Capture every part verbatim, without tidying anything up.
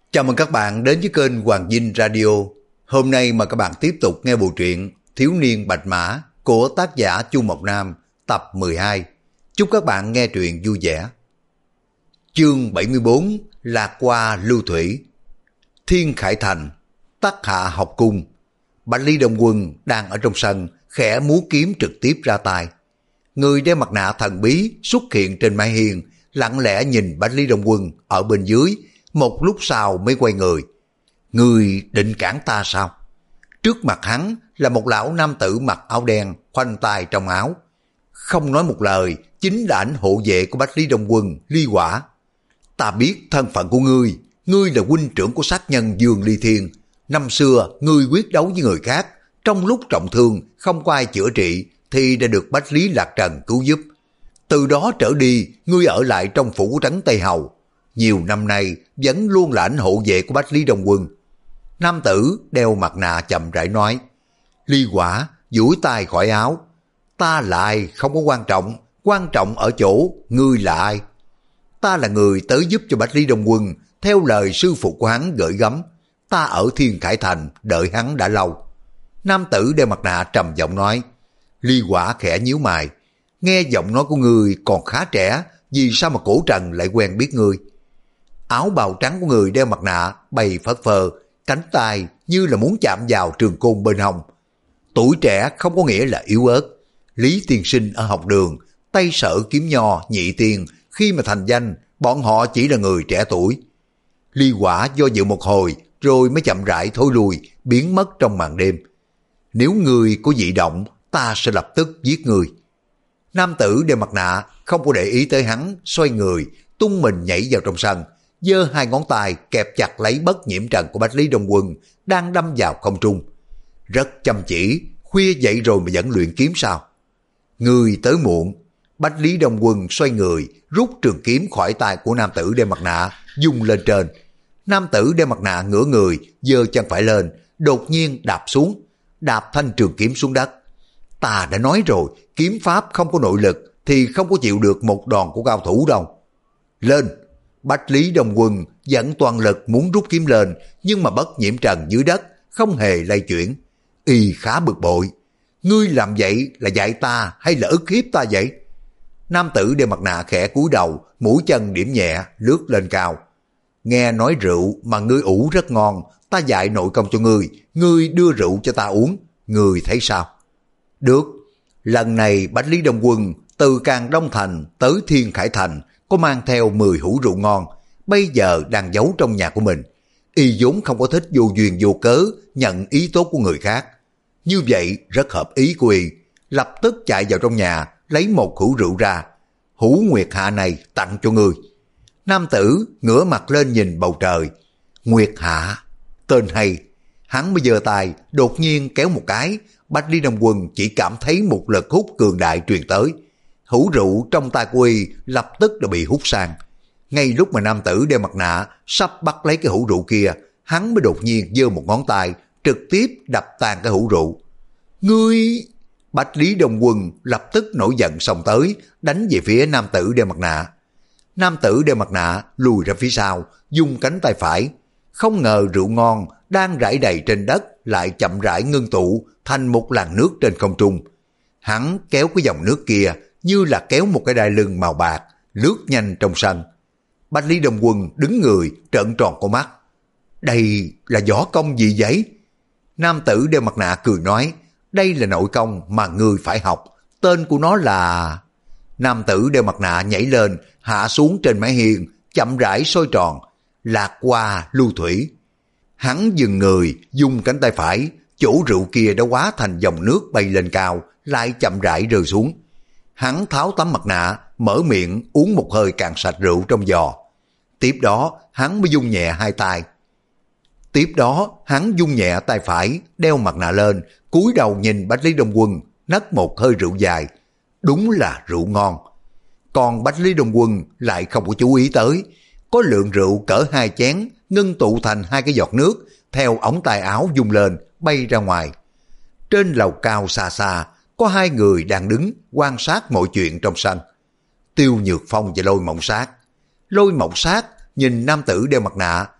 Chào mừng các bạn đến với kênh Hoàng Vinh Radio. Hôm nay mời các bạn tiếp tục nghe bộ truyện Thiếu niên Bạch Mã của tác giả Chu Mộc Nam tập mười hai. Chúc các bạn nghe truyện vui vẻ. Chương bảy mươi bốn, Lạc Qua Lưu Thủy. Thiên Khải Thành, Tắc Hạ Học Cung. Bạch Lý Đông Quân đang ở trong sân, khẽ múa kiếm trực tiếp ra tay. Người đeo mặt nạ thần bí xuất hiện trên mái hiên, lặng lẽ nhìn Bạch Lý Đông Quân ở bên dưới, một lúc sau mới quay người. Người định cản ta sao? Trước mặt hắn là một lão nam tử mặc áo đen, khoanh tay trong áo. Không nói một lời, chính là ảnh hộ vệ của Bạch Lý Đông Quân, Ly Quả. Ta biết thân phận của ngươi, ngươi là huynh trưởng của sát nhân Dương Ly Thiên. Năm xưa, ngươi quyết đấu với người khác, trong lúc trọng thương, không có ai chữa trị, thì đã được Bách Lý Lạc Trần cứu giúp. Từ đó trở đi, ngươi ở lại trong phủ trấn Tây Hầu. Nhiều năm nay, vẫn luôn là ảnh hộ vệ của Bách Lý Đông Quân. Nam tử đeo mặt nạ chậm rãi nói. Ly Quả duỗi tay khỏi áo. Ta là ai không có quan trọng, quan trọng ở chỗ ngươi là ai. Ta là người tới giúp cho Bách Lý Đông Quân, theo lời sư phụ của hắn gửi gắm. Ta ở Thiên Khải Thành đợi hắn đã lâu. Nam tử đeo mặt nạ trầm giọng nói. Ly Quả khẽ nhíu mày. Nghe giọng nói của ngươi còn khá trẻ, vì sao mà cổ trần lại quen biết ngươi? Áo bào trắng của người đeo mặt nạ bay phất phơ, cánh tay như là muốn chạm vào trường côn bên hông. Tuổi trẻ không có nghĩa là yếu ớt. Lý tiên sinh ở học đường, tay sở kiếm nho nhị tiên, khi mà thành danh, bọn họ chỉ là người trẻ tuổi. Ly Quả do dự một hồi, rồi mới chậm rãi thối lui, biến mất trong màn đêm. Nếu ngươi có dị động, ta sẽ lập tức giết ngươi. Nam tử đeo mặt nạ không có để ý tới hắn, xoay người, tung mình nhảy vào trong sân, giơ hai ngón tay kẹp chặt lấy bất nhiễm trần của Bách Lý Đông Quân đang đâm vào không trung. Rất chăm chỉ, khuya dậy rồi mà vẫn luyện kiếm sao? Người tới muộn. Bách Lý Đông Quân xoay người, rút trường kiếm khỏi tay của nam tử đeo mặt nạ, dung lên trên. Nam tử đeo mặt nạ ngửa người, giơ chân phải lên, đột nhiên đạp xuống, đạp thanh trường kiếm xuống đất. Ta đã nói rồi, kiếm pháp không có nội lực thì không có chịu được một đòn của cao thủ đâu. Lên! Bách Lý Đông Quân dẫn toàn lực muốn rút kiếm lên, nhưng mà bất nhiễm trần dưới đất không hề lay chuyển. Y khá bực bội. Ngươi làm vậy là dạy ta hay là ức hiếp ta vậy? Nam tử đeo mặt nạ khẽ cúi đầu, mũi chân điểm nhẹ, lướt lên cao. Nghe nói rượu mà ngươi ủ rất ngon, ta dạy nội công cho ngươi, ngươi đưa rượu cho ta uống, ngươi thấy sao? Được. Lần này Bách Lý Đông Quân từ Càng Đông Thành tới Thiên Khải Thành có mang theo mười hũ rượu ngon, bây giờ đang giấu trong nhà của mình. Y vốn không có thích vô duyên vô cớ nhận ý tốt của người khác. Như vậy rất hợp ý của Y, lập tức chạy vào trong nhà, lấy một hũ rượu ra. Hũ Nguyệt Hạ này tặng cho ngươi. Nam tử ngửa mặt lên nhìn bầu trời. Nguyệt Hạ, tên hay. Hắn mới giơ tay, đột nhiên kéo một cái, Bách Lý Đông Quân chỉ cảm thấy một lực hút cường đại truyền tới. Hũ rượu trong tay của Y lập tức đã bị hút sang. Ngay lúc mà nam tử đeo mặt nạ sắp bắt lấy cái hũ rượu kia, hắn mới đột nhiên giơ một ngón tay, trực tiếp đập tan cái hũ rượu. Ngươi... Bách Lý Đông Quân lập tức nổi giận xông tới, đánh về phía nam tử đeo mặt nạ. Nam tử đeo mặt nạ lùi ra phía sau, dùng cánh tay phải. Không ngờ rượu ngon đang rải đầy trên đất lại chậm rãi ngưng tụ thành một làn nước trên không trung. Hắn kéo cái dòng nước kia như là kéo một cái đai lưng màu bạc, lướt nhanh trong sân. Bách Lý Đông Quân đứng người trợn tròn con mắt. Đây là võ công gì vậy? Nam tử đeo mặt nạ cười nói, đây là nội công mà ngươi phải học, tên của nó là... Nam tử đeo mặt nạ nhảy lên, hạ xuống trên mái hiên, chậm rãi soi tròn, Lạc Qua Lưu Thủy. Hắn dừng người, dùng cánh tay phải, chỗ rượu kia đã hóa thành dòng nước bay lên cao, lại chậm rãi rơi xuống. Hắn tháo tấm mặt nạ, mở miệng uống một hơi cạn sạch rượu trong giò. Tiếp đó, hắn mới dung nhẹ hai tay. Tiếp đó, hắn dung nhẹ tay phải, đeo mặt nạ lên, cúi đầu nhìn Bách Lý Đông Quân, nấc một hơi rượu dài. Đúng là rượu ngon. Còn Bách Lý Đông Quân lại không có chú ý tới. Có lượng rượu cỡ hai chén, ngưng tụ thành hai cái giọt nước, theo ống tay áo dung lên, bay ra ngoài. Trên lầu cao xa xa, có hai người đang đứng quan sát mọi chuyện trong sân. Tiêu Nhược Phong và Lôi Mộng Sát. Lôi Mộng Sát nhìn nam tử đeo mặt nạ,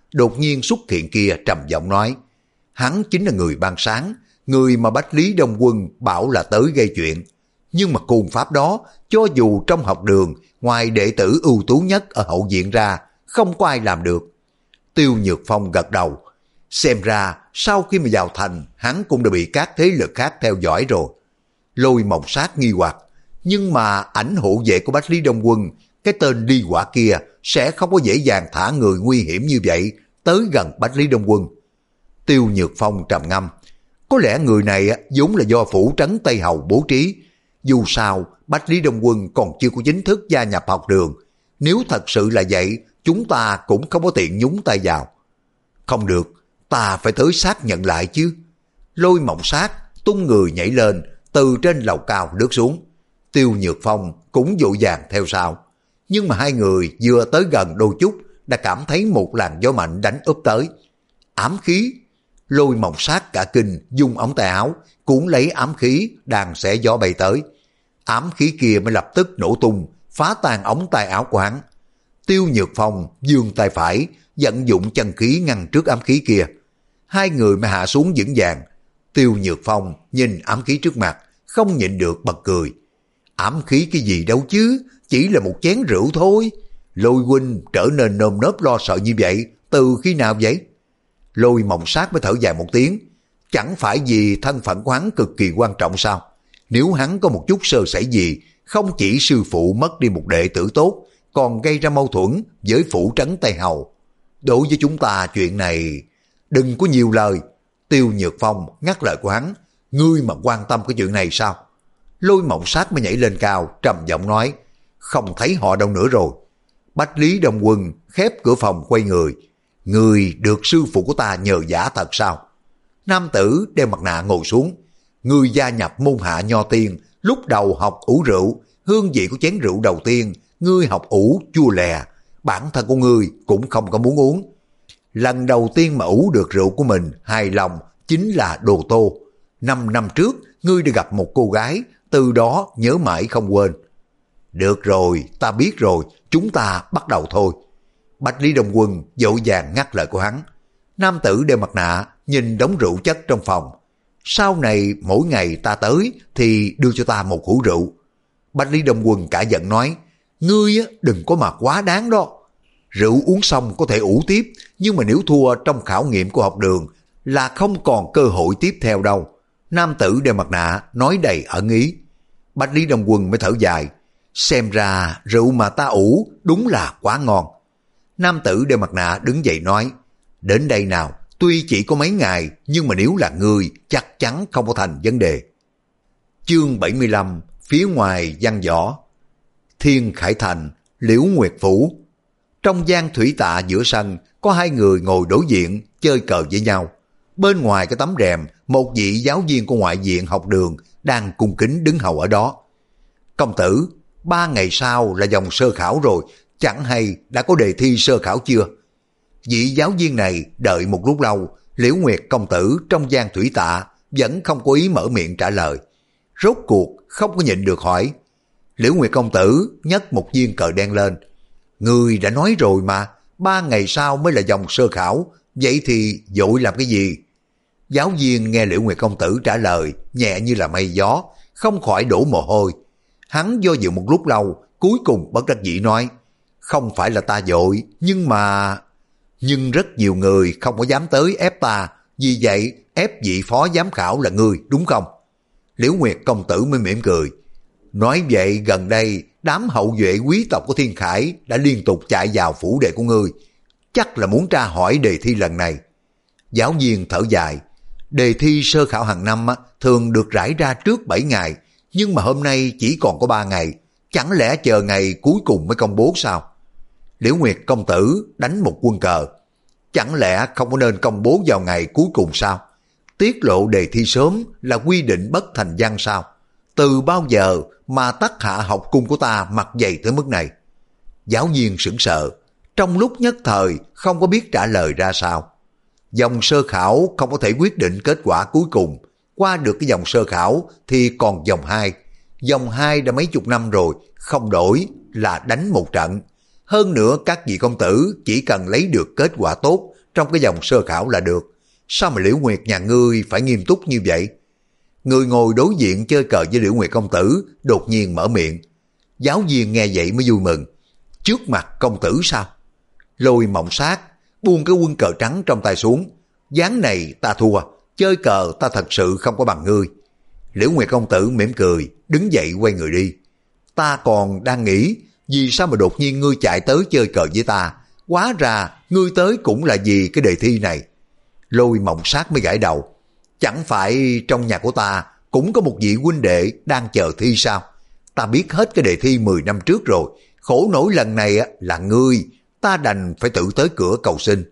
đột nhiên xuất hiện kia trầm giọng nói, hắn chính là người ban sáng, người mà Bách Lý Đông Quân bảo là tới gây chuyện. Nhưng mà côn pháp đó, cho dù trong học đường, ngoài đệ tử ưu tú nhất ở hậu viện ra, không có ai làm được. Tiêu Nhược Phong gật đầu. Xem ra, sau khi mà vào thành, hắn cũng đã bị các thế lực khác theo dõi rồi. Lôi Mộng Sát nghi hoặc, nhưng mà ảnh hộ vệ của Bách Lý Đông Quân, cái tên đi quả kia sẽ không có dễ dàng thả người nguy hiểm như vậy tới gần Bách Lý Đông Quân. Tiêu Nhược Phong trầm ngâm, có lẽ người này vốn là do phủ trấn Tây Hầu bố trí. Dù sao, Bách Lý Đông Quân còn chưa có chính thức gia nhập học đường. Nếu thật sự là vậy, chúng ta cũng không có tiện nhúng tay vào. Không được, ta phải tới xác nhận lại chứ. Lôi Mộng Sát tung người nhảy lên, từ trên lầu cao lướt xuống. Tiêu Nhược Phong cũng vội vàng theo sau. Nhưng mà hai người vừa tới gần đôi chút đã cảm thấy một làn gió mạnh đánh úp tới. Ám khí. Lôi Mộng Sát cả kinh dùng ống tay áo cuốn lấy ám khí đang xẻ gió bay tới. Ám khí kia mới lập tức nổ tung, phá tan ống tay áo của hắn. Tiêu Nhược Phong giương tay phải, vận dụng chân khí ngăn trước ám khí kia. Hai người mới hạ xuống vững vàng. Tiêu Nhược Phong nhìn ám khí trước mặt, không nhịn được bật cười. Ám khí cái gì đâu chứ, chỉ là một chén rượu thôi. Lôi huynh trở nên nơm nớp lo sợ như vậy, từ khi nào vậy? Lôi Mộng Sát mới thở dài một tiếng. Chẳng phải vì thân phận của hắn cực kỳ quan trọng sao? Nếu hắn có một chút sơ sẩy gì, không chỉ sư phụ mất đi một đệ tử tốt, còn gây ra mâu thuẫn với phủ trấn Tây Hầu. Đối với chúng ta chuyện này, đừng có nhiều lời. Tiêu Nhược Phong ngắt lời của hắn, ngươi mà quan tâm cái chuyện này sao? Lôi Mộng Sát mới nhảy lên cao, trầm giọng nói, không thấy họ đâu nữa rồi. Bách Lý Đông Quân khép cửa phòng quay người, ngươi được sư phụ của ta nhờ giả thật sao? Nam tử đeo mặt nạ ngồi xuống, ngươi gia nhập môn hạ Nho Tiên, lúc đầu học ủ rượu, hương vị của chén rượu đầu tiên, ngươi học ủ chua lè, bản thân của ngươi cũng không có muốn uống. Lần đầu tiên mà ủ được rượu của mình hài lòng chính là Đồ Tô. Năm năm trước, ngươi đã gặp một cô gái, từ đó nhớ mãi không quên. Được rồi, ta biết rồi, chúng ta bắt đầu thôi. Bách Lý Đông Quân vội vàng ngắt lời của hắn. Nam tử đeo mặt nạ, nhìn đống rượu chất trong phòng. Sau này mỗi ngày ta tới thì đưa cho ta một hũ rượu. Bách Lý Đông Quân cả giận nói, ngươi đừng có mà quá đáng đó. Rượu uống xong có thể ủ tiếp, nhưng mà nếu thua trong khảo nghiệm của học đường là không còn cơ hội tiếp theo đâu. Nam tử đeo mặt nạ nói đầy ẩn ý. Bách Lý Đông Quân mới thở dài, xem ra rượu mà ta ủ đúng là quá ngon. Nam tử đeo mặt nạ đứng dậy nói, đến đây nào, tuy chỉ có mấy ngày, nhưng mà nếu là ngươi, chắc chắn không có thành vấn đề. Chương bảy mươi lăm, phía ngoài văn võ. Thiên Khải Thành, Liễu Nguyệt Phủ. Trong gian thủy tạ giữa sân, có hai người ngồi đối diện, chơi cờ với nhau. Bên ngoài cái tấm rèm, một vị giáo viên của ngoại viện học đường đang cung kính đứng hầu ở đó. Công tử, ba ngày sau là vòng sơ khảo rồi, chẳng hay đã có đề thi sơ khảo chưa? Vị giáo viên này đợi một lúc lâu, Liễu Nguyệt công tử trong gian thủy tạ vẫn không có ý mở miệng trả lời. Rốt cuộc không có nhịn được hỏi. Liễu Nguyệt công tử nhấc một viên cờ đen lên. Người đã nói rồi mà, ba ngày sau mới là vòng sơ khảo, vậy thì vội làm cái gì? Giáo viên nghe Liễu Nguyệt công tử trả lời nhẹ như là mây gió, không khỏi đổ mồ hôi. Hắn do dự một lúc lâu, cuối cùng bất đắc dĩ nói, không phải là ta vội, nhưng mà... Nhưng rất nhiều người không có dám tới ép ta, vì vậy ép vị phó giám khảo là ngươi, đúng không? Liễu Nguyệt công tử mới mỉm cười. Nói vậy gần đây, đám hậu duệ quý tộc của Thiên Khải đã liên tục chạy vào phủ đệ của ngươi, chắc là muốn tra hỏi đề thi lần này. Giáo viên thở dài, đề thi sơ khảo hàng năm thường được rải ra trước bảy ngày, nhưng mà hôm nay chỉ còn có ba ngày, chẳng lẽ chờ ngày cuối cùng mới công bố sao? Liễu Nguyệt công tử đánh một quân cờ, chẳng lẽ không có nên công bố vào ngày cuối cùng sao? Tiết lộ đề thi sớm là quy định bất thành văn sao? Từ bao giờ mà tất hạ học cung của ta mặc dày tới mức này? Giáo viên sững sờ, trong lúc nhất thời không có biết trả lời ra sao. Vòng sơ khảo không có thể quyết định kết quả cuối cùng, qua được cái vòng sơ khảo thì còn vòng hai. Vòng hai đã mấy chục năm rồi, không đổi là đánh một trận. Hơn nữa các vị công tử chỉ cần lấy được kết quả tốt trong cái vòng sơ khảo là được. Sao mà Liễu Nguyệt nhà ngươi phải nghiêm túc như vậy? Người ngồi đối diện chơi cờ với Liễu Nguyệt công tử đột nhiên mở miệng. Giáo viên nghe vậy mới vui mừng. Trước mặt công tử sao? Lôi Mộng Sát buông cái quân cờ trắng trong tay xuống. Ván này ta thua, chơi cờ ta thật sự không có bằng ngươi. Liễu Nguyệt công tử mỉm cười, đứng dậy quay người đi. Ta còn đang nghĩ, vì sao mà đột nhiên ngươi chạy tới chơi cờ với ta? Hóa ra ngươi tới cũng là vì cái đề thi này. Lôi Mộng Sát mới gãi đầu. Chẳng phải trong nhà của ta cũng có một vị huynh đệ đang chờ thi sao? Ta biết hết cái đề thi mười năm trước rồi. Khổ nổi lần này là ngươi, ta đành phải tự tới cửa cầu xin.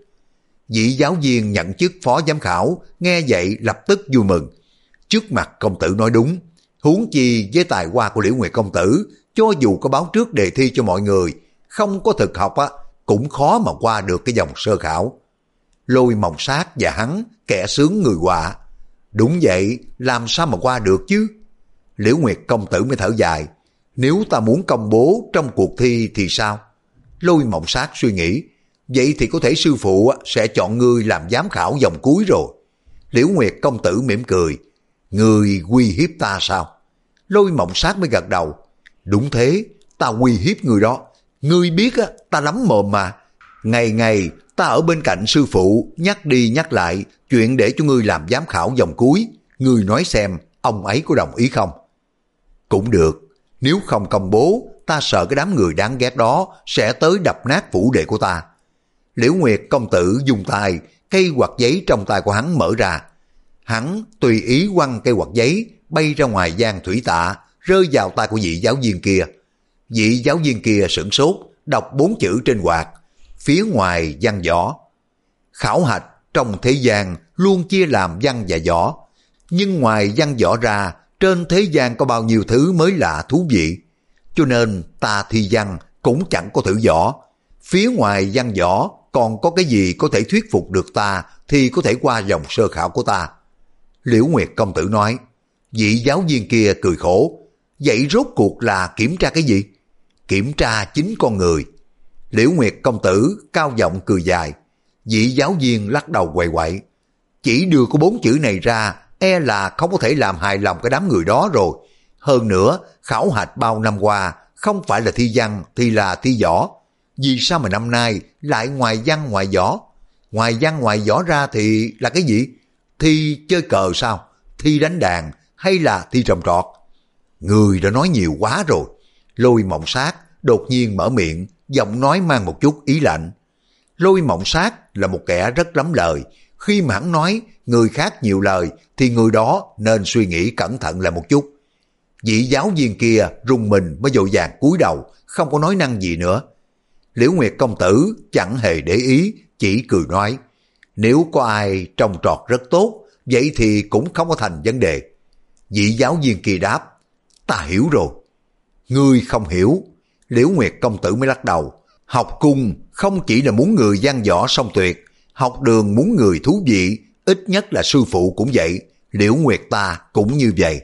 Vị giáo viên nhận chức phó giám khảo nghe vậy lập tức vui mừng. Trước mặt công tử nói đúng, huống chi với tài hoa của Liễu Nguyệt công tử, cho dù có báo trước đề thi cho mọi người, không có thực học á cũng khó mà qua được cái vòng sơ khảo. Lôi Mộng Sát và hắn kẻ sướng người họa. Đúng vậy, làm sao mà qua được chứ? Liễu Nguyệt công tử mới thở dài. Nếu ta muốn công bố trong cuộc thi thì sao? Lôi Mộng Sát suy nghĩ. Vậy thì có thể sư phụ sẽ chọn ngươi làm giám khảo vòng cuối rồi. Liễu Nguyệt công tử mỉm cười. Ngươi uy hiếp ta sao? Lôi Mộng Sát mới gật đầu. Đúng thế, ta uy hiếp ngươi đó. Ngươi biết á, ta lắm mồm mà. Ngày ngày ta ở bên cạnh sư phụ nhắc đi nhắc lại chuyện để cho ngươi làm giám khảo vòng cuối. Ngươi nói xem ông ấy có đồng ý không? Cũng được, nếu không công bố ta sợ cái đám người đáng ghét đó sẽ tới đập nát phủ đệ của ta. Liễu Nguyệt công tử dùng tay, cây quạt giấy trong tay của hắn mở ra. Hắn tùy ý quăng cây quạt giấy bay ra ngoài gian thủy tạ, rơi vào tay của vị giáo viên kia. Vị giáo viên kia sửng sốt, đọc bốn chữ trên quạt. Phía ngoài văn võ. Khảo hạch trong thế gian luôn chia làm văn và võ. Nhưng ngoài văn võ ra, trên thế gian có bao nhiêu thứ mới lạ thú vị. Cho nên ta thi văn cũng chẳng có thử võ. Phía ngoài văn võ còn có cái gì có thể thuyết phục được ta thì có thể qua vòng sơ khảo của ta. Liễu Nguyệt công tử nói. Vị giáo viên kia cười khổ. Vậy rốt cuộc là kiểm tra cái gì? Kiểm tra chính con người. Liễu Nguyệt công tử cao giọng cười dài. Vị giáo viên lắc đầu quậy quậy. Chỉ đưa có bốn chữ này ra, e là không có thể làm hài lòng cái đám người đó rồi. Hơn nữa, khảo hạch bao năm qua không phải là thi văn thì là thi võ. Vì sao mà năm nay lại ngoài văn ngoài võ? Ngoài văn ngoài võ ra thì là cái gì? Thi chơi cờ sao? Thi đánh đàn hay là thi trồng trọt? Người đã nói nhiều quá rồi. Lôi Mộng Sát đột nhiên mở miệng, giọng nói mang một chút ý lạnh. Lôi Mộng Sát là một kẻ rất lắm lời. Khi mà hắn nói người khác nhiều lời thì người đó nên suy nghĩ cẩn thận lại một chút. Vị giáo viên kia rùng mình mới vội vàng cúi đầu, không có nói năng gì nữa. Liễu Nguyệt công tử chẳng hề để ý, chỉ cười nói. Nếu có ai trồng trọt rất tốt, vậy thì cũng không có thành vấn đề. Vị giáo viên kia đáp. Ta hiểu rồi. Ngươi không hiểu. Liễu Nguyệt công tử mới lắc đầu. Học cung không chỉ là muốn người văn võ song tuyệt, học đường muốn người thú vị, ít nhất là sư phụ cũng vậy, Liễu Nguyệt ta cũng như vậy.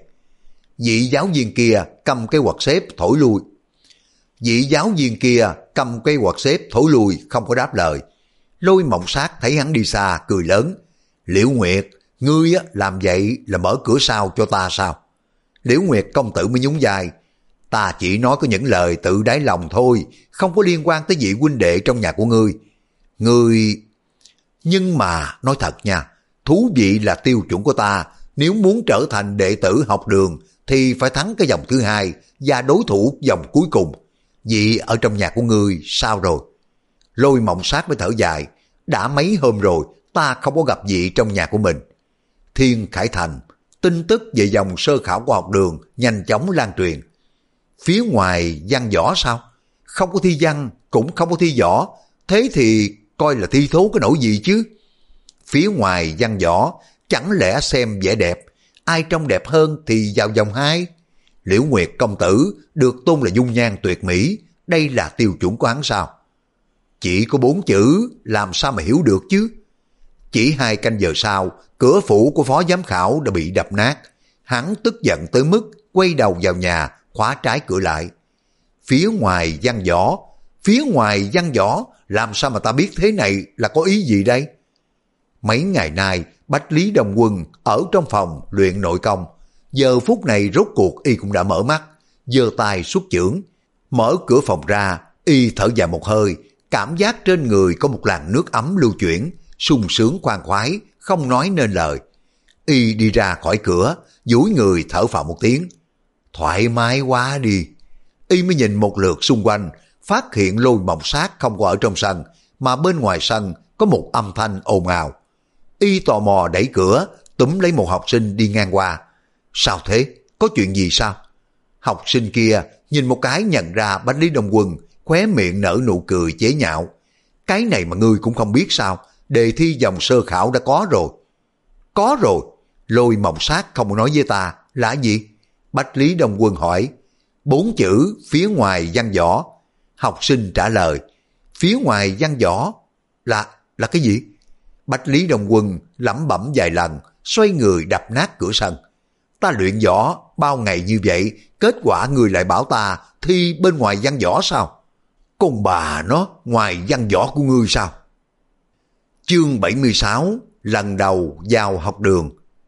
Vị giáo viên kia cầm cái quạt xếp thổi lui. Vị giáo viên kia cầm cái quạt xếp thổi lui không có đáp lời. Lôi Mộng Sát thấy hắn đi xa cười lớn. Liễu Nguyệt, ngươi làm vậy là mở cửa sau cho ta sao? Liễu Nguyệt công tử mới nhún vai. Ta chỉ nói có những lời tự đáy lòng thôi, không có liên quan tới vị huynh đệ trong nhà của ngươi. Ngươi... Nhưng mà, nói thật nha, thú vị là tiêu chuẩn của ta, nếu muốn trở thành đệ tử học đường, thì phải thắng cái vòng thứ hai và đối thủ vòng cuối cùng. Vị ở trong nhà của ngươi sao rồi? Lôi Mộng Sát mới thở dài, đã mấy hôm rồi, ta không có gặp vị trong nhà của mình. Thiên Khải Thành, tin tức về vòng sơ khảo của học đường nhanh chóng lan truyền. Phía ngoài văn võ sao? Không có thi văn, cũng không có thi võ, thế thì coi là thi thố cái nỗi gì chứ? Phía ngoài văn võ, chẳng lẽ xem vẻ đẹp, ai trông đẹp hơn thì vào vòng hai? Liễu Nguyệt công tử được tôn là dung nhan tuyệt mỹ, đây là tiêu chuẩn của hắn sao? Chỉ có bốn chữ, làm sao mà hiểu được chứ? Chỉ hai canh giờ sau, cửa phủ của phó giám khảo đã bị đập nát. Hắn tức giận tới mức quay đầu vào nhà, khóa trái cửa lại. Phía ngoài văn võ, phía ngoài văn võ, làm sao mà ta biết thế này là có ý gì đây? Mấy ngày nay, Bách Lý Đông Quân ở trong phòng luyện nội công. Giờ phút này rốt cuộc y cũng đã mở mắt, giơ tay xuất chưởng. Mở cửa phòng ra, y thở dài một hơi, cảm giác trên người có một làn nước ấm lưu chuyển, sung sướng khoan khoái, không nói nên lời. Y đi ra khỏi cửa, duỗi người thở phào một tiếng. Thoải mái quá đi. Y mới nhìn một lượt xung quanh, phát hiện Lôi Mộng Sát không có ở trong sân, mà bên ngoài sân có một âm thanh ồn ào. Y tò mò đẩy cửa, túm lấy một học sinh đi ngang qua. Sao thế? Có chuyện gì sao? Học sinh kia nhìn một cái nhận ra Bách Lý Đông Quân, khóe miệng nở nụ cười chế nhạo. Cái này mà ngươi cũng không biết sao? Đề thi vòng sơ khảo đã có rồi. Có rồi? Lôi Mộng Sát không nói với ta là gì? Bách Lý Đông Quân hỏi. Bốn chữ phía ngoài văn võ. Học sinh trả lời. Phía ngoài văn võ là là cái gì? Bách Lý Đông Quân lẩm bẩm vài lần, xoay người đập nát cửa sân. Ta luyện võ bao ngày như vậy, kết quả người lại bảo ta thi bên ngoài văn võ sao? Con bà nó, ngoài văn võ của ngươi sao? Chương bảy mươi sáu, lần đầu vào học đường.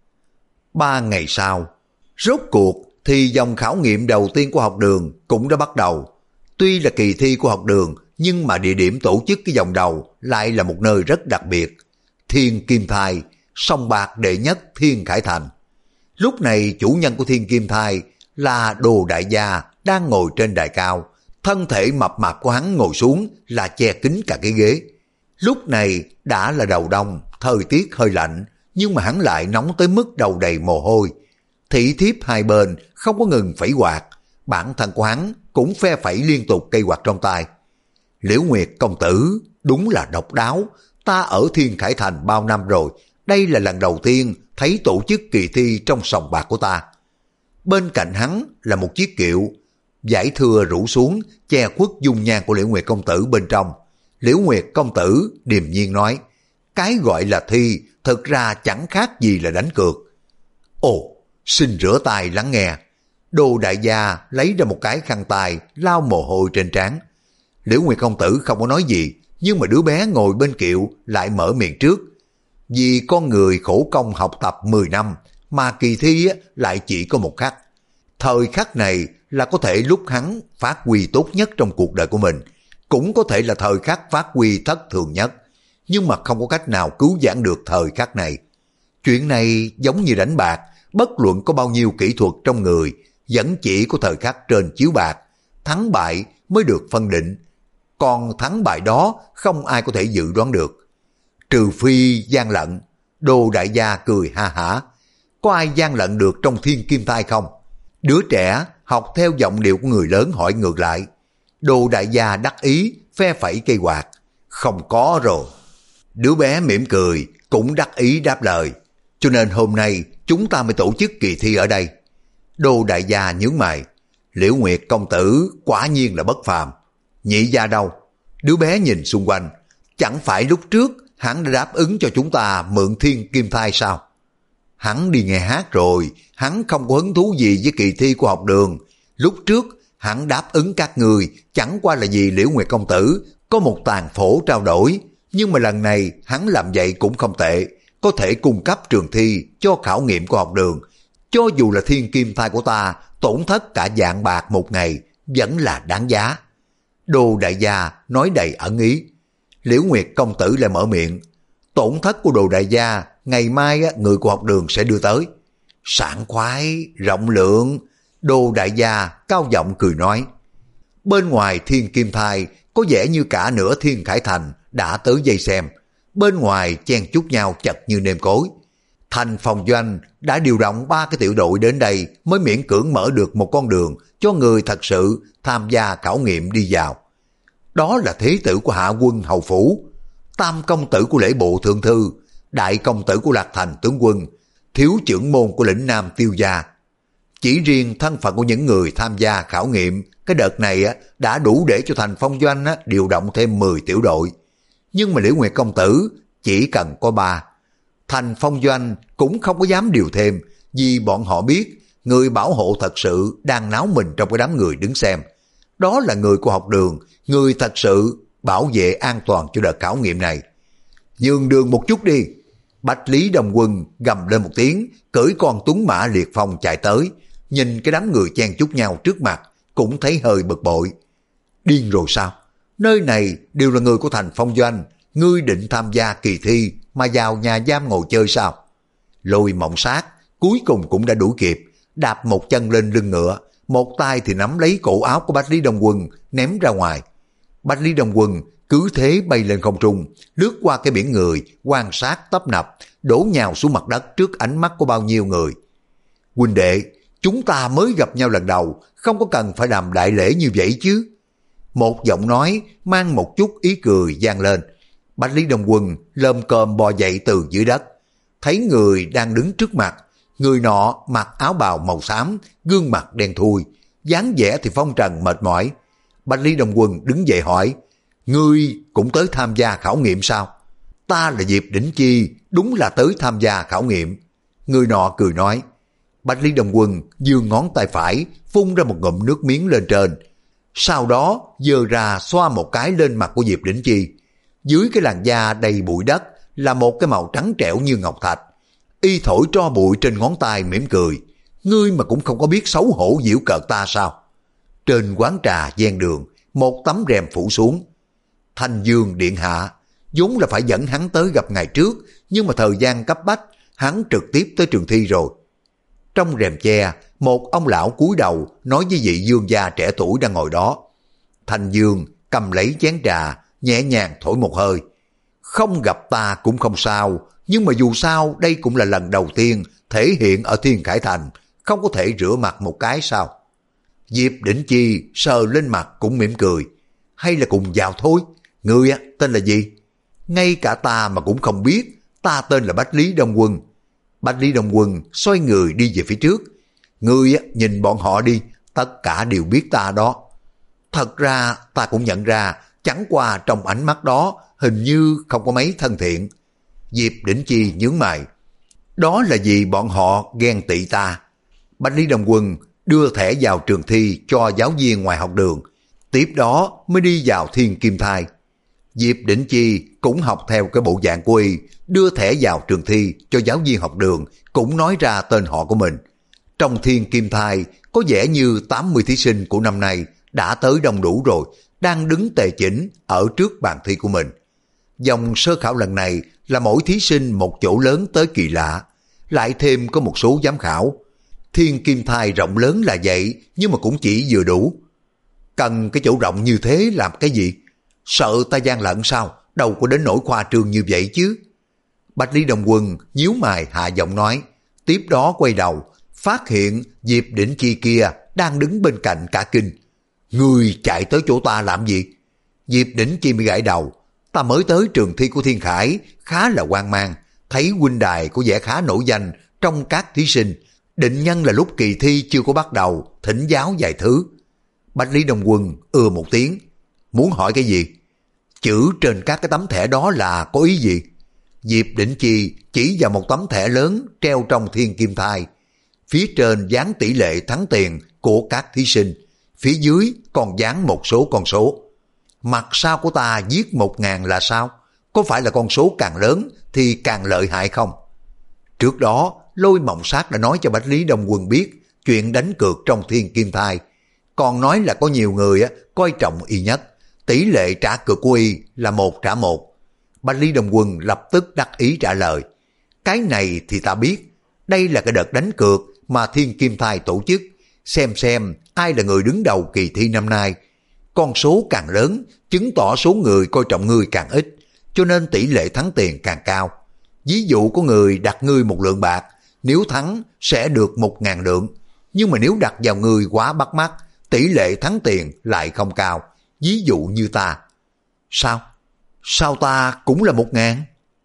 Ba ngày sau, rốt cuộc thì vòng khảo nghiệm đầu tiên của học đường cũng đã bắt đầu. Tuy là kỳ thi của học đường, nhưng mà địa điểm tổ chức cái vòng đầu lại là một nơi rất đặc biệt. Thiên Kim Thai, sông bạc đệ nhất Thiên Khải Thành. Lúc này chủ nhân của Thiên Kim Thai là Đồ Đại Gia đang ngồi trên đài cao. Thân thể mập mạp của hắn ngồi xuống là che kín cả cái ghế. Lúc này đã là đầu đông, thời tiết hơi lạnh, nhưng mà hắn lại nóng tới mức đầu đầy mồ hôi. Thị thiếp hai bên không có ngừng phẩy quạt, bản thân của hắn cũng phe phẩy liên tục cây quạt trong tay. Liễu Nguyệt công tử, đúng là độc đáo, ta ở Thiên Khải Thành bao năm rồi, đây là lần đầu tiên thấy tổ chức kỳ thi trong sòng bạc của ta. Bên cạnh hắn là một chiếc kiệu, vải thưa rủ xuống, che khuất dung nhan của Liễu Nguyệt công tử bên trong. Liễu Nguyệt công tử điềm nhiên nói, cái gọi là thi, thực ra chẳng khác gì là đánh cược. Ồ, xin rửa tay lắng nghe. Đồ Đại Gia lấy ra một cái khăn tay, lau mồ hôi trên trán. Liễu Nguyệt công tử không có nói gì, nhưng mà đứa bé ngồi bên kiệu lại mở miệng trước. Vì con người khổ công học tập mười năm, mà kỳ thi lại chỉ có một khắc. Thời khắc này là có thể lúc hắn phát huy tốt nhất trong cuộc đời của mình, cũng có thể là thời khắc phát huy thất thường nhất, nhưng mà không có cách nào cứu vãn được thời khắc này. Chuyện này giống như đánh bạc, bất luận có bao nhiêu kỹ thuật trong người, vẫn chỉ có thời khắc trên chiếu bạc, thắng bại mới được phân định, còn thắng bại đó không ai có thể dự đoán được. Trừ phi gian lận. Đồ Đại Gia cười ha hả. Có ai gian lận được trong Thiên Kim Thai không? Đứa trẻ học theo giọng điệu của người lớn hỏi ngược lại. Đồ Đại Gia đắc ý phe phẩy cây quạt. Không có rồi. Đứa bé mỉm cười cũng đắc ý đáp lời. Cho nên hôm nay chúng ta mới tổ chức kỳ thi ở đây. Đồ Đại Gia nhướng mày. Liễu Nguyệt công tử quả nhiên là bất phàm. Nhị gia đâu? Đứa bé nhìn xung quanh. Chẳng phải lúc trước hắn đã đáp ứng cho chúng ta mượn Thiên Kim Thai sao? Hắn đi nghe hát rồi, hắn không có hứng thú gì với kỳ thi của học đường. Lúc trước hắn đáp ứng các người chẳng qua là vì Liễu Nguyệt công tử có một tàn phổ trao đổi, nhưng mà lần này hắn làm vậy cũng không tệ, có thể cung cấp trường thi cho khảo nghiệm của học đường. Cho dù là Thiên Kim Thai của ta tổn thất cả vạn bạc một ngày vẫn là đáng giá. Đồ Đại Gia nói đầy ẩn ý. Liễu Nguyệt công tử lại mở miệng. Tổn thất của Đồ Đại Gia ngày mai người của học đường sẽ đưa tới. Sảng khoái, rộng lượng. Đồ Đại Gia cao giọng cười nói. Bên ngoài Thiên Kim Thai có vẻ như cả nửa Thiên Khải Thành đã tới dây xem. Bên ngoài chen chúc nhau chật như nêm cối. Thành phòng doanh đã điều động ba cái tiểu đội đến đây mới miễn cưỡng mở được một con đường cho người thật sự tham gia khảo nghiệm đi vào. Đó là thế tử của Hạ Quân hầu phủ, tam công tử của lễ bộ thượng thư, đại công tử của Lạc Thành tướng quân, thiếu trưởng môn của lĩnh Nam Tiêu gia. Chỉ riêng thân phận của những người tham gia khảo nghiệm cái đợt này đã đủ để cho Thành Phong Doanh điều động thêm mười tiểu đội. Nhưng mà Liễu Nguyệt công tử chỉ cần có ba. Thành Phong Doanh cũng không có dám điều thêm, vì bọn họ biết người bảo hộ thật sự đang náo mình trong cái đám người đứng xem. Đó là người của học đường, người thật sự bảo vệ an toàn cho đợt khảo nghiệm này. Nhường đường một chút đi. Bạch Lý Đông Quân gầm lên một tiếng, cưỡi con tuấn mã liệt phong chạy tới, nhìn cái đám người chen chúc nhau trước mặt, cũng thấy hơi bực bội. Điên rồi sao? Nơi này đều là người của thành Phong Doanh, ngươi định tham gia kỳ thi mà vào nhà giam ngồi chơi sao? Lôi Mộng Sát cuối cùng cũng đã đuổi kịp, đạp một chân lên lưng ngựa, một tay thì nắm lấy cổ áo của Bạch Lý Đông Quân ném ra ngoài. Bạch Lý Đông Quân cứ thế bay lên không trung, lướt qua cái biển người, quan sát tấp nập, đổ nhào xuống mặt đất trước ánh mắt của bao nhiêu người. Huynh đệ, chúng ta mới gặp nhau lần đầu, không có cần phải làm đại lễ như vậy chứ. Một giọng nói mang một chút ý cười vang lên. Bạch Lý Đông Quân lơm cơm bò dậy từ dưới đất, thấy người đang đứng trước mặt. Người nọ mặc áo bào màu xám, gương mặt đen thui, dáng vẻ thì phong trần mệt mỏi. Bạch Lý Đông Quân đứng dậy hỏi, ngươi cũng tới tham gia khảo nghiệm sao? Ta là Diệp Đỉnh Chi, đúng là tới tham gia khảo nghiệm. Người nọ cười nói. Bạch Lý Đông Quân giương ngón tay phải, phun ra một ngụm nước miếng lên trên, sau đó giơ ra xoa một cái lên mặt của Diệp Đỉnh Chi. Dưới cái làn da đầy bụi đất là một cái màu trắng trẻo như ngọc thạch. Y thổi tro bụi trên ngón tay mỉm cười, ngươi mà cũng không có biết xấu hổ giễu cợt ta sao? Trên quán trà ven đường, một tấm rèm phủ xuống. Thanh Dương điện hạ, vốn là phải dẫn hắn tới gặp ngày trước, nhưng mà thời gian cấp bách, hắn trực tiếp tới trường thi rồi. Trong rèm che, một ông lão cúi đầu nói với vị dương gia trẻ tuổi đang ngồi đó. Thanh Dương cầm lấy chén trà, nhẹ nhàng thổi một hơi. Không gặp ta cũng không sao, nhưng mà dù sao đây cũng là lần đầu tiên thể hiện ở Thiên Khải Thành, không có thể rửa mặt một cái sao? Diệp Đỉnh Chi sờ lên mặt cũng mỉm cười. Hay là cùng vào thôi, ngươi á, tên là gì? Ngay cả ta mà cũng không biết, ta tên là Bạch Lý Đông Quân. Bạch Lý Đông Quân xoay người đi về phía trước. Ngươi á, nhìn bọn họ đi, tất cả đều biết ta đó. Thật ra ta cũng nhận ra, chẳng qua trong ánh mắt đó hình như không có mấy thân thiện. Diệp Đỉnh Chi nhướng mày. Đó là vì bọn họ ghen tị ta. Bạch Lý Đông Quân đưa thẻ vào trường thi cho giáo viên ngoài học đường, tiếp đó mới đi vào Thiên Kim Thai. Diệp Đỉnh Chi cũng học theo cái bộ dạng của y, đưa thẻ vào trường thi cho giáo viên học đường, cũng nói ra tên họ của mình. Trong Thiên Kim Thai có vẻ như tám mươi thí sinh của năm nay đã tới đông đủ rồi, đang đứng tề chỉnh ở trước bàn thi của mình. Dòng sơ khảo lần này là mỗi thí sinh một chỗ lớn tới kỳ lạ, lại thêm có một số giám khảo. Thiên Kim Thai rộng lớn là vậy, nhưng mà cũng chỉ vừa đủ. Cần cái chỗ rộng như thế làm cái gì? Sợ ta gian lận sao? Đâu có đến nỗi khoa trương như vậy chứ. Bạch Lý Đông Quân nhíu mày hạ giọng nói, tiếp đó quay đầu, phát hiện Diệp Đỉnh Chi kia đang đứng bên cạnh cả kinh. Ngươi chạy tới chỗ ta làm gì? Diệp Đỉnh Chi mới gãi đầu. Ta mới tới trường thi của Thiên Khải, khá là hoang mang, thấy huynh đài có vẻ khá nổi danh trong các thí sinh, định nhân là lúc kỳ thi chưa có bắt đầu, thỉnh giáo vài thứ. Bạch Lý Đông Quân ưa một tiếng. Muốn hỏi cái gì? Chữ trên các cái tấm thẻ đó là có ý gì? Diệp Đỉnh Chi chỉ vào một tấm thẻ lớn treo trong Thiên Kim Thai. Phía trên dán tỷ lệ thắng tiền của các thí sinh, phía dưới còn dán một số con số. Mặt sau của ta viết một ngàn là sao? Có phải là con số càng lớn thì càng lợi hại không? Trước đó, Lôi Mộng Sát đã nói cho Bạch Lý Đông Quân biết chuyện đánh cược trong Thiên Kim Thai. Còn nói là có nhiều người á, coi trọng y nhất. Tỷ lệ trả cược của y là một trả một. Bạch Lý Đông Quân lập tức đắc ý trả lời. Cái này thì ta biết. Đây là cái đợt đánh cược mà Thiên Kim Thai tổ chức. Xem xem ai là người đứng đầu kỳ thi năm nay. Con số càng lớn, chứng tỏ số người coi trọng ngươi càng ít, cho nên tỷ lệ thắng tiền càng cao. Ví dụ có người đặt ngươi một lượng bạc, nếu thắng sẽ được một ngàn lượng. Nhưng mà nếu đặt vào ngươi quá bắt mắt, tỷ lệ thắng tiền lại không cao. Ví dụ như ta. Sao? Sao ta cũng là một ngàn?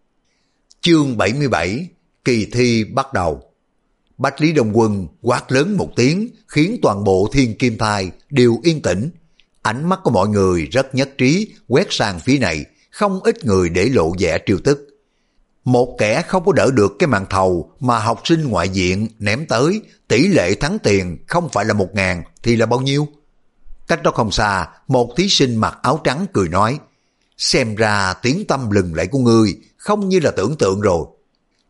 Chương bảy mươi bảy, kỳ thi bắt đầu. Bạch Lý Đông Quân quát lớn một tiếng, khiến toàn bộ Thiên Kim Thai đều yên tĩnh. Ánh mắt của mọi người rất nhất trí, quét sang phía này, không ít người để lộ vẻ trêu tức. Một kẻ không có đỡ được cái màn thầu mà học sinh ngoại viện ném tới, tỷ lệ thắng tiền không phải là một ngàn thì là bao nhiêu? Cách đó không xa, một thí sinh mặc áo trắng cười nói, xem ra tiếng tâm lừng lẫy của ngươi không như là tưởng tượng rồi.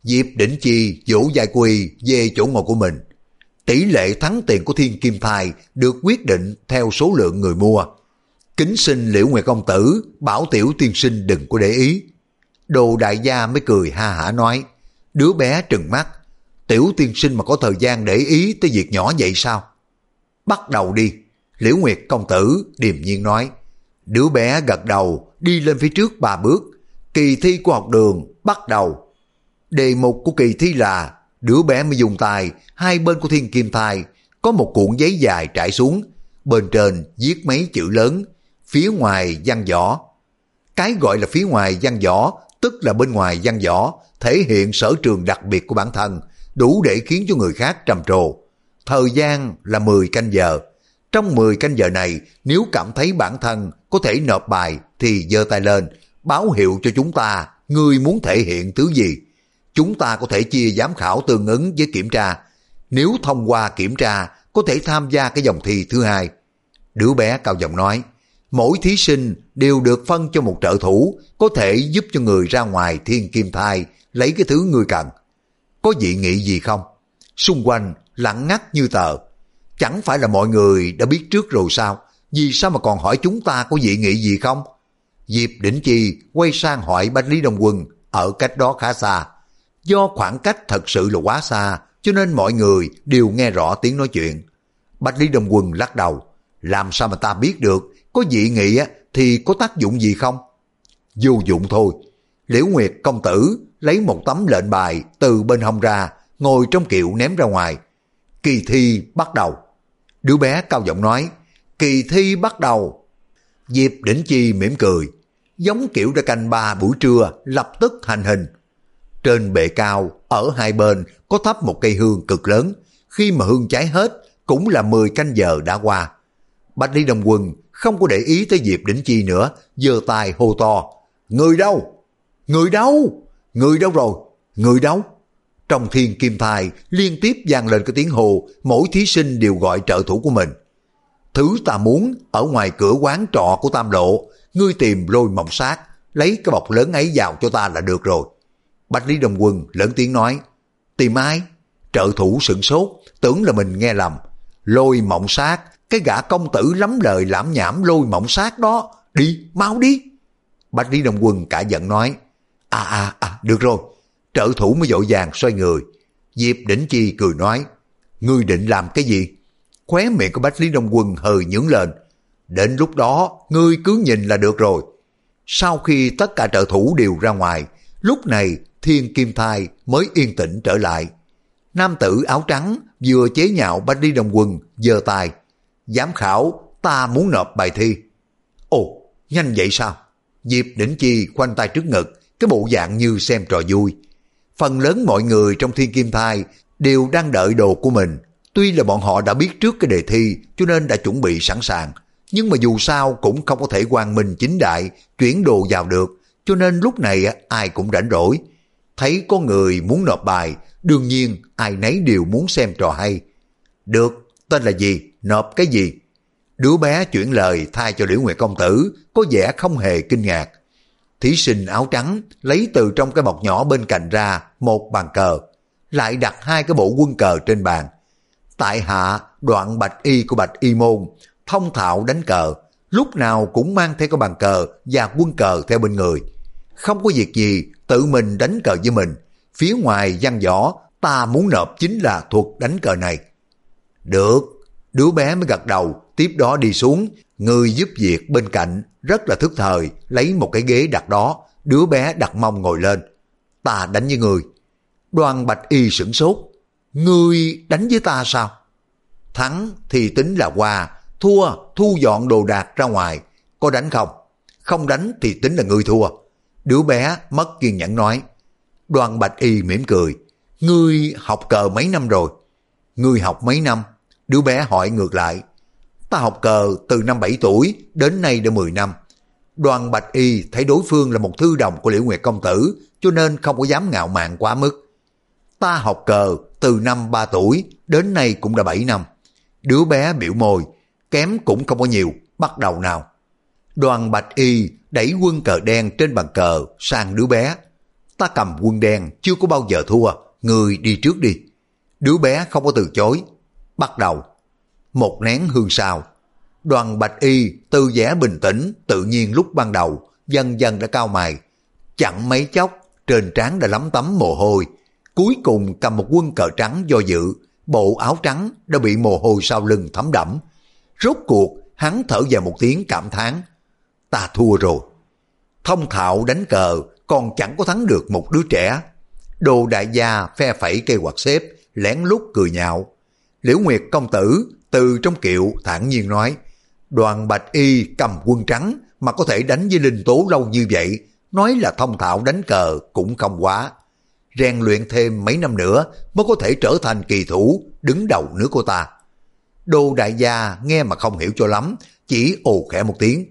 Diệp Đỉnh Chi vỗ vai của y về chỗ ngồi của mình. Tỷ lệ thắng tiền của Thiên Kim Thai được quyết định theo số lượng người mua. Kính xin Liễu Nguyệt công tử bảo Tiểu tiên sinh đừng có để ý. Đồ đại gia mới cười ha hả nói. Đứa bé trừng mắt. Tiểu tiên sinh mà có thời gian để ý tới việc nhỏ vậy sao? Bắt đầu đi. Liễu Nguyệt công tử điềm nhiên nói. Đứa bé gật đầu đi lên phía trước ba bước. Kỳ thi của học đường bắt đầu. Đề mục của kỳ thi là đứa bé mới dùng tay hai bên của Thiên Kim Thai có một cuộn giấy dài trải xuống, bên trên viết mấy chữ lớn, phía ngoài văn võ. Cái gọi là phía ngoài văn võ tức là bên ngoài văn võ thể hiện sở trường đặc biệt của bản thân, đủ để khiến cho người khác trầm trồ. Thời gian là mười canh giờ. Trong mười canh giờ này, nếu cảm thấy bản thân có thể nộp bài thì giơ tay lên, báo hiệu cho chúng ta người muốn thể hiện thứ gì. Chúng ta có thể chia giám khảo tương ứng với kiểm tra. Nếu thông qua kiểm tra, có thể tham gia cái vòng thi thứ hai. Đứa bé cao giọng nói, mỗi thí sinh đều được phân cho một trợ thủ, có thể giúp cho người ra ngoài Thiên Kim Thai lấy cái thứ người cần. Có dị nghị gì không? Xung quanh lặng ngắt như tờ. Chẳng phải là mọi người đã biết trước rồi sao? Vì sao mà còn hỏi chúng ta có dị nghị gì không? Diệp Đỉnh Chi quay sang hỏi Bách Lý Đông Quân ở cách đó khá xa. Do khoảng cách thật sự là quá xa, cho nên mọi người đều nghe rõ tiếng nói chuyện. Bách Lý Đông Quân lắc đầu. Làm sao mà ta biết được? Có dị nghị thì có tác dụng gì không? Vô dụng thôi. Liễu Nguyệt công tử lấy một tấm lệnh bài từ bên hông ra, ngồi trong kiệu ném ra ngoài. Kỳ thi bắt đầu. Đứa bé cao giọng nói, kỳ thi bắt đầu. Diệp Đỉnh Chi mỉm cười, giống kiểu đã canh ba buổi trưa lập tức hành hình. Trên bệ cao, ở hai bên có thắp một cây hương cực lớn, khi mà hương cháy hết cũng là mười canh giờ đã qua. Bách Lý Đông Quân không có để ý tới Diệp Đỉnh Chi nữa, giơ tay hô to, người đâu? Người đâu? Người đâu rồi? Người đâu? Trong Thiên Kim Thai liên tiếp vang lên cái tiếng hô, mỗi thí sinh đều gọi trợ thủ của mình. Thứ ta muốn ở ngoài cửa quán trọ của Tam Lộ, ngươi tìm Lôi Mộng Sát, lấy cái bọc lớn ấy vào cho ta là được rồi. Bách Lý Đông Quân lớn tiếng nói, tìm ai? Trợ thủ sửng sốt, tưởng là mình nghe lầm. Lôi Mộng Sát, cái gã công tử lắm lời lãm nhảm Lôi Mộng Sát đó, đi, mau đi. Bách Lý Đông Quân cả giận nói, à à à, được rồi. Trợ thủ mới vội vàng xoay người. Diệp Đỉnh Chi cười nói, ngươi định làm cái gì? Khóe miệng của Bách Lý Đông Quân hơi nhướng lên. Đến lúc đó, ngươi cứ nhìn là được rồi. Sau khi tất cả trợ thủ đều ra ngoài, lúc này Thiên Kim Thai mới yên tĩnh trở lại. Nam tử áo trắng vừa chế nhạo Bách Lý Đông Quân, giơ tay. Giám khảo, ta muốn nộp bài thi. Ồ, nhanh vậy sao? Diệp Đỉnh Chi khoanh tay trước ngực, cái bộ dạng như xem trò vui. Phần lớn mọi người trong Thiên Kim Thai đều đang đợi đồ của mình. Tuy là bọn họ đã biết trước cái đề thi cho nên đã chuẩn bị sẵn sàng, nhưng mà dù sao cũng không có thể quang minh chính đại chuyển đồ vào được, cho nên lúc này ai cũng rảnh rỗi. Thấy có người muốn nộp bài, đương nhiên ai nấy đều muốn xem trò hay. Được, tên là gì? Nộp cái gì? Đứa bé chuyển lời thay cho Liễu Nguyệt công tử, có vẻ không hề kinh ngạc. Thí sinh áo trắng lấy từ trong cái bọc nhỏ bên cạnh ra một bàn cờ, lại đặt hai cái bộ quân cờ trên bàn. Tại hạ Đoạn Bạch Y của Bạch Y môn, thông thạo đánh cờ, lúc nào cũng mang theo cái bàn cờ và quân cờ theo bên người. Không có việc gì tự mình đánh cờ với mình, phía ngoài văn võ ta muốn nộp chính là thuật đánh cờ này. Được, đứa bé mới gật đầu, tiếp đó đi xuống, người giúp việc bên cạnh rất là thức thời, lấy một cái ghế đặt đó, đứa bé đặt mông ngồi lên. Ta đánh với người. Đoàn Bạch Y sửng sốt, ngươi đánh với ta sao? Thắng thì tính là qua, thua thu dọn đồ đạc ra ngoài, có đánh không? Không đánh thì tính là ngươi thua. Đứa bé mất kiên nhẫn nói. Đoàn Bạch Y mỉm cười, ngươi học cờ mấy năm rồi? Ngươi học mấy năm? Đứa bé hỏi ngược lại. Ta học cờ từ năm bảy tuổi, đến nay đã mười năm. Đoàn Bạch Y thấy đối phương là một thư đồng của Liễu Nguyệt công tử, cho nên không có dám ngạo mạn quá mức. Ta học cờ từ năm ba tuổi, đến nay cũng đã bảy năm. Đứa bé biểu môi, kém cũng không có nhiều, bắt đầu nào. Đoàn Bạch Y đẩy quân cờ đen trên bàn cờ sang đứa bé. ta cầm quân đen chưa có bao giờ thua, người đi trước đi. Đứa bé không có từ chối. Bắt đầu. Một nén hương sau, Đoàn Bạch Y từ vẻ bình tĩnh tự nhiên lúc ban đầu dần dần đã cau mày. Chẳng mấy chốc trên trán đã lấm tấm mồ hôi, cuối cùng cầm một quân cờ trắng do dự, bộ áo trắng đã bị mồ hôi sau lưng thấm đẫm. Rốt cuộc hắn thở dài một tiếng cảm thán, ta thua rồi. Thông thạo đánh cờ còn chẳng có thắng được một đứa trẻ. Đồ đại gia phe phẩy cây quạt xếp, lén lút cười nhạo. Liễu Nguyệt công tử từ trong kiệu thản nhiên nói, Đoàn Bạch Y cầm quân trắng mà có thể đánh với Linh Tố lâu như vậy, nói là thông thạo đánh cờ cũng không quá. Rèn luyện thêm mấy năm nữa mới có thể trở thành kỳ thủ đứng đầu nước của ta. Đồ đại gia nghe mà không hiểu cho lắm, chỉ ồ khẽ một tiếng.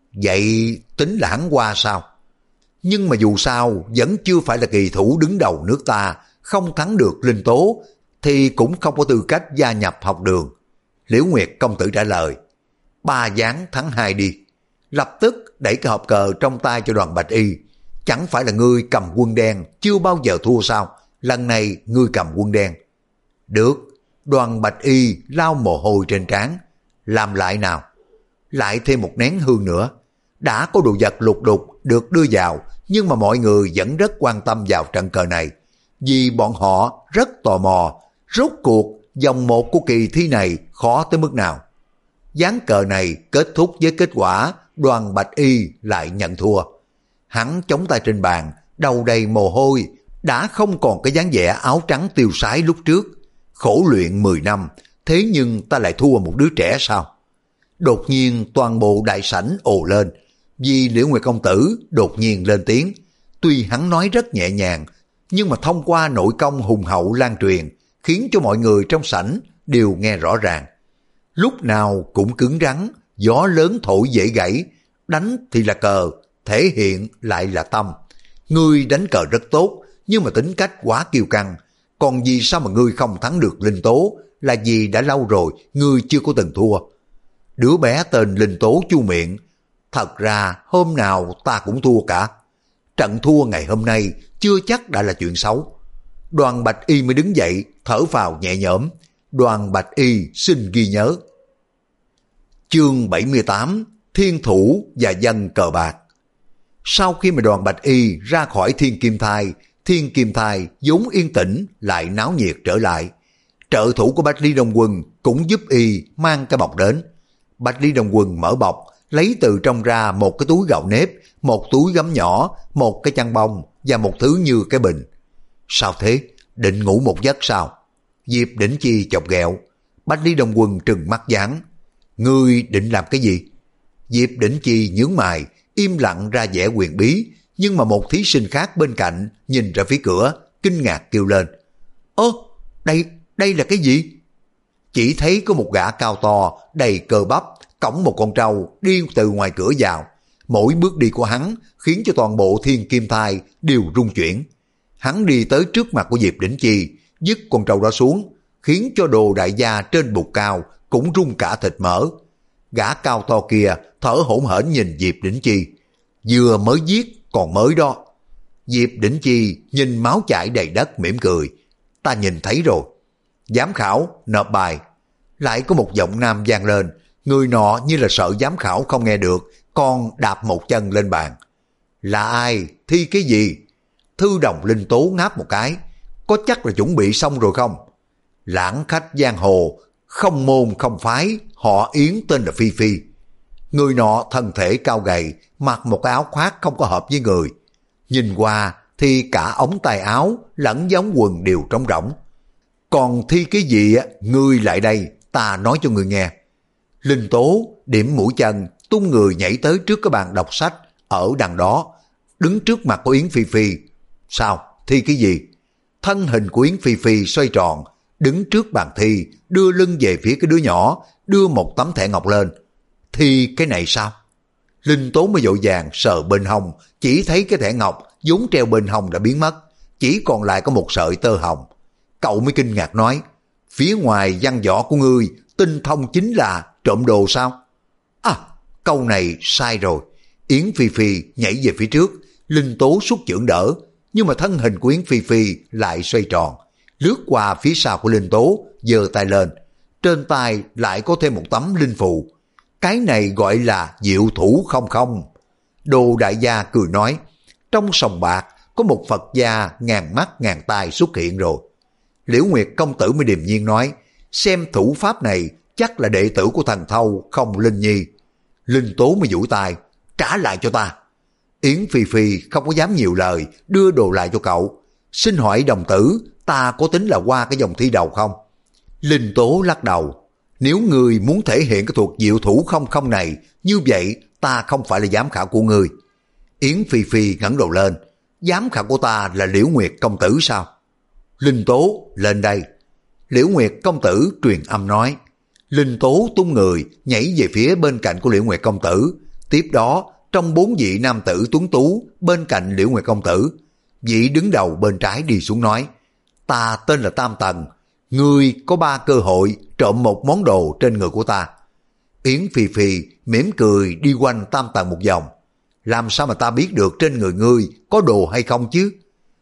Vậy tính là hắn qua sao? Nhưng mà dù sao vẫn chưa phải là kỳ thủ đứng đầu nước ta, không thắng được Linh Tố thì cũng không có tư cách gia nhập học đường. Liễu Nguyệt công tử trả lời, ba gián thắng hai đi. Lập tức đẩy cái hộp cờ trong tay cho Đoàn Bạch Y. Chẳng phải là ngươi cầm quân đen chưa bao giờ thua sao? Lần này ngươi cầm quân đen. Được. Đoàn Bạch Y lau mồ hôi trên trán. Làm lại nào. Lại thêm một nén hương nữa. Đã có đồ vật lục đục được đưa vào, nhưng mà mọi người vẫn rất quan tâm vào trận cờ này, vì bọn họ rất tò mò rốt cuộc vòng một của kỳ thi này khó tới mức nào. Ván cờ này kết thúc với kết quả Đoàn Bạch Y lại nhận thua. Hắn chống tay trên bàn, đầu đầy mồ hôi, đã không còn cái dáng vẻ áo trắng tiêu sái lúc trước. Khổ luyện mười năm, thế nhưng ta lại thua một đứa trẻ sao? Đột nhiên toàn bộ đại sảnh ồ lên, vì Liễu Nguyệt công tử đột nhiên lên tiếng. Tuy hắn nói rất nhẹ nhàng, nhưng mà thông qua nội công hùng hậu lan truyền, khiến cho mọi người trong sảnh đều nghe rõ ràng. Lúc nào cũng cứng rắn, gió lớn thổi dễ gãy, đánh thì là cờ, thể hiện lại là tâm. Ngươi đánh cờ rất tốt, nhưng mà tính cách quá kiêu căng. Còn vì sao mà ngươi không thắng được Linh Tố? Là vì đã lâu rồi ngươi chưa có từng thua. Đứa bé tên Linh Tố chu miệng, thật ra hôm nào ta cũng thua cả. Trận thua ngày hôm nay chưa chắc đã là chuyện xấu. Đoàn Bạch Y mới đứng dậy, thở phào nhẹ nhõm. Đoàn Bạch Y xin ghi nhớ. Chương bảy mươi tám, Thiên Thủ và Dân Cờ Bạc. Sau khi mà Đoàn Bạch Y ra khỏi Thiên Kim Thai, Thiên Kim Thai vốn yên tĩnh lại náo nhiệt trở lại. Trợ thủ của Bạch Ly Đông Quân cũng giúp Y mang cái bọc đến. Bạch Ly Đông Quân mở bọc, lấy từ trong ra một cái túi gạo nếp, một túi gấm nhỏ, một cái chăn bông và một thứ như cái bình. Sao thế? Định ngủ một giấc sao? Diệp Đỉnh Chi chọc ghẹo. Bạch Ly Đông Quân trừng mắt giáng. Ngươi định làm cái gì? Diệp Đỉnh Chi nhướng mày, im lặng ra vẻ quyền bí, nhưng mà một thí sinh khác bên cạnh nhìn ra phía cửa, kinh ngạc kêu lên. Ơ, đây, đây là cái gì? Chỉ thấy có một gã cao to, đầy cơ bắp, cõng một con trâu đi từ ngoài cửa vào. Mỗi bước đi của hắn khiến cho toàn bộ Thiên Kim Thai đều rung chuyển. Hắn đi tới trước mặt của Diệp Đỉnh Chi, dứt con trâu đó xuống, khiến cho đồ đại gia trên bục cao cũng rung cả thịt mỡ. Gã cao to kia thở hổn hển nhìn Diệp Đỉnh Chi. Vừa mới giết còn mới đó. Diệp Đỉnh Chi nhìn máu chảy đầy đất mỉm cười. Ta nhìn thấy rồi. Giám khảo nộp bài. Lại có một giọng nam vang lên. Người nọ như là sợ giám khảo không nghe được, còn đạp một chân lên bàn. Là ai? Thi cái gì? Thư đồng Linh Tố ngáp một cái. Có chắc là chuẩn bị xong rồi không? Lãng khách giang hồ, không môn không phái, họ Yến tên là Phi Phi. Người nọ thân thể cao gầy, mặc một cái áo khoác không có hợp với người. Nhìn qua thì cả ống tay áo lẫn giống quần đều trống rỗng. Còn thi cái gì á, ngươi lại đây, ta nói cho ngươi nghe. Linh Tố điểm mũi chân, tung người nhảy tới trước cái bàn đọc sách ở đằng đó, đứng trước mặt của Yến Phi Phi. Sao? Thi cái gì? Thân hình của Yến Phi Phi xoay tròn, đứng trước bàn thi, đưa lưng về phía cái đứa nhỏ, đưa một tấm thẻ ngọc lên. Thi cái này sao? Linh Tố mới vội vàng sờ bên hông, chỉ thấy cái thẻ ngọc vốn treo bên hông đã biến mất, chỉ còn lại có một sợi tơ hồng. Cậu mới kinh ngạc nói, phía ngoài văn võ của ngươi, tinh thông chính là trộm đồ sao? À, câu này sai rồi. Yến Phi Phi nhảy về phía trước, Linh Tố xuất chưởng đỡ. nhưng mà thân hình của Yến Phi Phi lại xoay tròn, lướt qua phía sau của Linh Tố, giơ tay lên, trên tay lại có thêm một tấm linh phù. Cái này gọi là diệu thủ không không. Đồ đại gia cười nói, trong sòng bạc có một Phật gia ngàn mắt ngàn tai xuất hiện rồi. Liễu Nguyệt công tử mới điềm nhiên nói, xem thủ pháp này chắc là đệ tử của thần Thâu không Linh Nhi. Linh Tố mới duỗi tay, trả lại cho ta. Yến Phi Phi không có dám nhiều lời, đưa đồ lại cho cậu. Xin hỏi đồng tử, ta có tính là qua cái vòng thi đầu không? Linh Tố lắc đầu, nếu ngươi muốn thể hiện cái thuật diệu thủ không không này, như vậy ta không phải là giám khảo của ngươi. Yến Phi Phi ngẩng đầu lên, giám khảo của ta là Liễu Nguyệt công tử sao? Linh Tố, lên đây. Liễu Nguyệt công tử truyền âm nói. Linh Tố tung người, nhảy về phía bên cạnh của Liễu Nguyệt công tử. Tiếp đó, trong bốn vị nam tử tuấn tú bên cạnh Liễu Nguyệt công tử, vị đứng đầu bên trái đi xuống nói, ta tên là Tam Tần, ngươi có ba cơ hội trộm một món đồ trên người của ta. Yến Phi Phi mỉm cười đi quanh Tam Tần một vòng. Làm sao mà ta biết được trên người ngươi có đồ hay không chứ?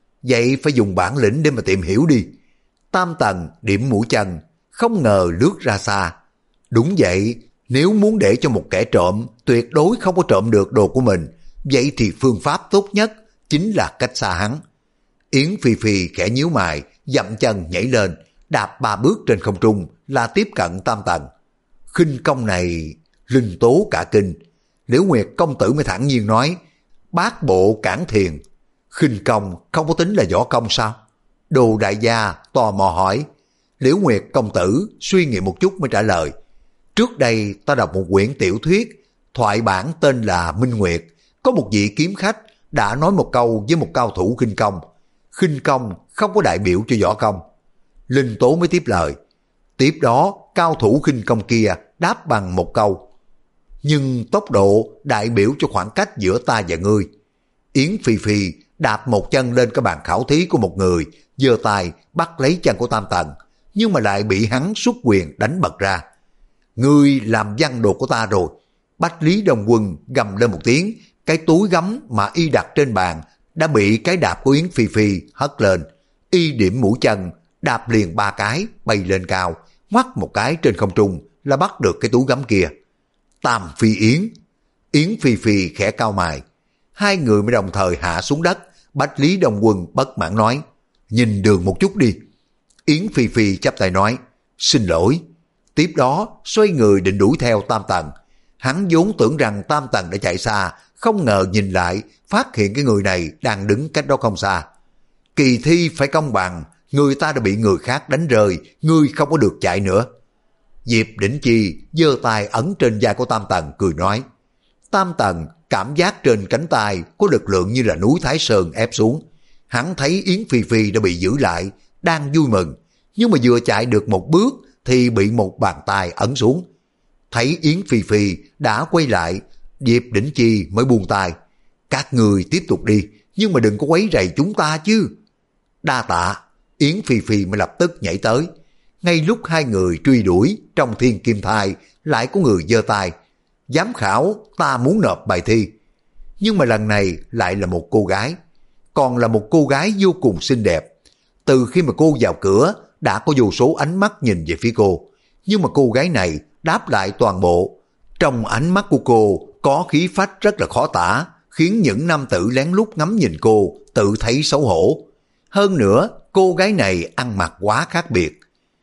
Vậy phải dùng bản lĩnh để mà tìm hiểu đi. Tam Tần điểm mũi chân, không ngờ lướt ra xa. Đúng vậy, nếu muốn để cho một kẻ trộm tuyệt đối không có trộm được đồ của mình, vậy thì phương pháp tốt nhất chính là cách xa hắn. Yến Phi Phi khẽ nhíu mày, dậm chân nhảy lên, đạp ba bước trên không trung là tiếp cận Tam Tần. Khinh công này, Linh Tố cả kinh. Liễu Nguyệt công tử mới thản nhiên nói, bát bộ cản thiền. Khinh công không có tính là võ công sao? Đồ đại gia tò mò hỏi. Liễu Nguyệt công tử suy nghĩ một chút mới trả lời, trước đây ta đọc một quyển tiểu thuyết, thoại bản tên là Minh Nguyệt, có một vị kiếm khách đã nói một câu với một cao thủ khinh công. Khinh công không có đại biểu cho võ công. Linh Tố mới tiếp lời. Tiếp đó cao thủ khinh công kia đáp bằng một câu, nhưng tốc độ đại biểu cho khoảng cách giữa ta và ngươi. Yến Phi Phi đạp một chân lên cái bàn khảo thí của một người, giơ tay bắt lấy chân của Tam Tần, nhưng mà lại bị hắn xuất quyền đánh bật ra. Ngươi làm văng đồ của ta rồi. Bách Lý Đông Quân gầm lên một tiếng, cái túi gấm mà y đặt trên bàn đã bị cái đạp của Yến Phi Phi hất lên. Y điểm mũi chân, đạp liền ba cái, bay lên cao, ngoắt một cái trên không trung là bắt được cái túi gấm kia. Tam Phi Yến. Yến Phi Phi khẽ cau mày. Hai người mới đồng thời hạ xuống đất. Bách Lý Đông Quân bất mãn nói, nhìn đường một chút đi. Yến Phi Phi chắp tay nói, xin lỗi. Tiếp đó xoay người định đuổi theo Tam Tần. Hắn vốn tưởng rằng Tam Tần đã chạy xa, không ngờ nhìn lại phát hiện cái người này đang đứng cách đó không xa. Kỳ thi phải công bằng, người ta đã bị người khác đánh rơi, ngươi không có được chạy nữa. Diệp Đỉnh Chi giơ tay ấn trên vai của Tam Tần cười nói. Tam Tần cảm giác trên cánh tay có lực lượng như là núi Thái Sơn ép xuống. Hắn thấy Yến Phi Phi đã bị giữ lại, đang vui mừng, nhưng mà vừa chạy được một bước thì bị một bàn tay ấn xuống. Thấy Yến Phi Phi đã quay lại, Diệp Đỉnh Chi mới buông tay. Các người tiếp tục đi, nhưng mà đừng có quấy rầy chúng ta chứ. Đa tạ. Yến Phi Phi mới lập tức nhảy tới. Ngay lúc hai người truy đuổi, trong thiên kim thai lại có người giơ tay. Giám khảo, ta muốn nộp bài thi. Nhưng mà lần này lại là một cô gái, còn là một cô gái vô cùng xinh đẹp. Từ khi mà cô vào cửa đã có vô số ánh mắt nhìn về phía cô, nhưng mà cô gái này đáp lại toàn bộ. Trong ánh mắt của cô có khí phách rất là khó tả, khiến những nam tử lén lút ngắm nhìn cô tự thấy xấu hổ. Hơn nữa, cô gái này ăn mặc quá khác biệt.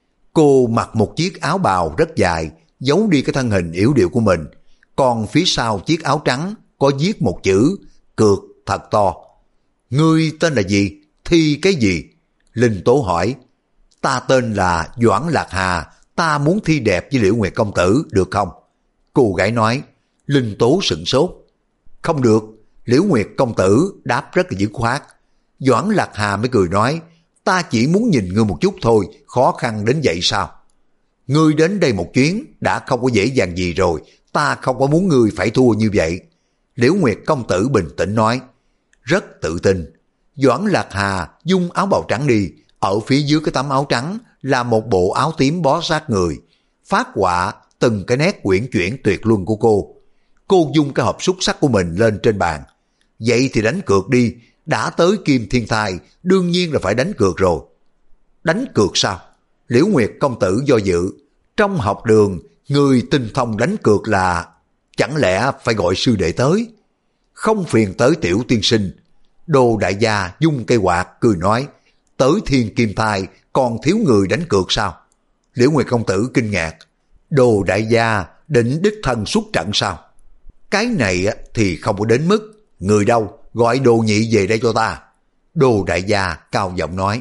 Cô mặc một chiếc áo bào rất dài, giấu đi cái thân hình yếu điệu của mình. Còn phía sau chiếc áo trắng có viết một chữ cược thật to. Ngươi tên là gì? Thi cái gì? Linh Tố hỏi. Ta tên là Doãn Lạc Hà, ta muốn thi đẹp với Liễu Nguyệt công tử, được không? Cô gái nói. Linh Tố sửng sốt. Không được. Liễu Nguyệt công tử đáp rất là dứt khoát. Doãn Lạc Hà mới cười nói, ta chỉ muốn nhìn ngươi một chút thôi, khó khăn đến vậy sao? Ngươi đến đây một chuyến đã không có dễ dàng gì rồi, ta không có muốn ngươi phải thua như vậy. Liễu Nguyệt công tử bình tĩnh nói. Rất tự tin. Doãn Lạc Hà dung áo bào trắng đi, ở phía dưới cái tấm áo trắng là một bộ áo tím bó sát người, phát họa từng cái nét quyển chuyển tuyệt luân của cô. Cô dung cái hộp xúc sắc của mình lên trên bàn. Vậy thì đánh cược đi, đã tới Kim Thiên Thai, đương nhiên là phải đánh cược rồi. Đánh cược sao? Liễu Nguyệt công tử do dự. Trong học đường, người tinh thông đánh cược là... Chẳng lẽ phải gọi sư đệ tới? Không phiền tới tiểu tiên sinh. Đồ đại gia dung cây quạt cười nói, tới Thiên Kim Thai còn thiếu người đánh cược sao? Liễu Nguyệt công tử kinh ngạc. Đồ đại gia định đích thân xuất trận sao? Cái này thì không có đến mức. Người đâu, gọi Đồ nhị về đây cho ta. Đồ đại gia cao giọng nói.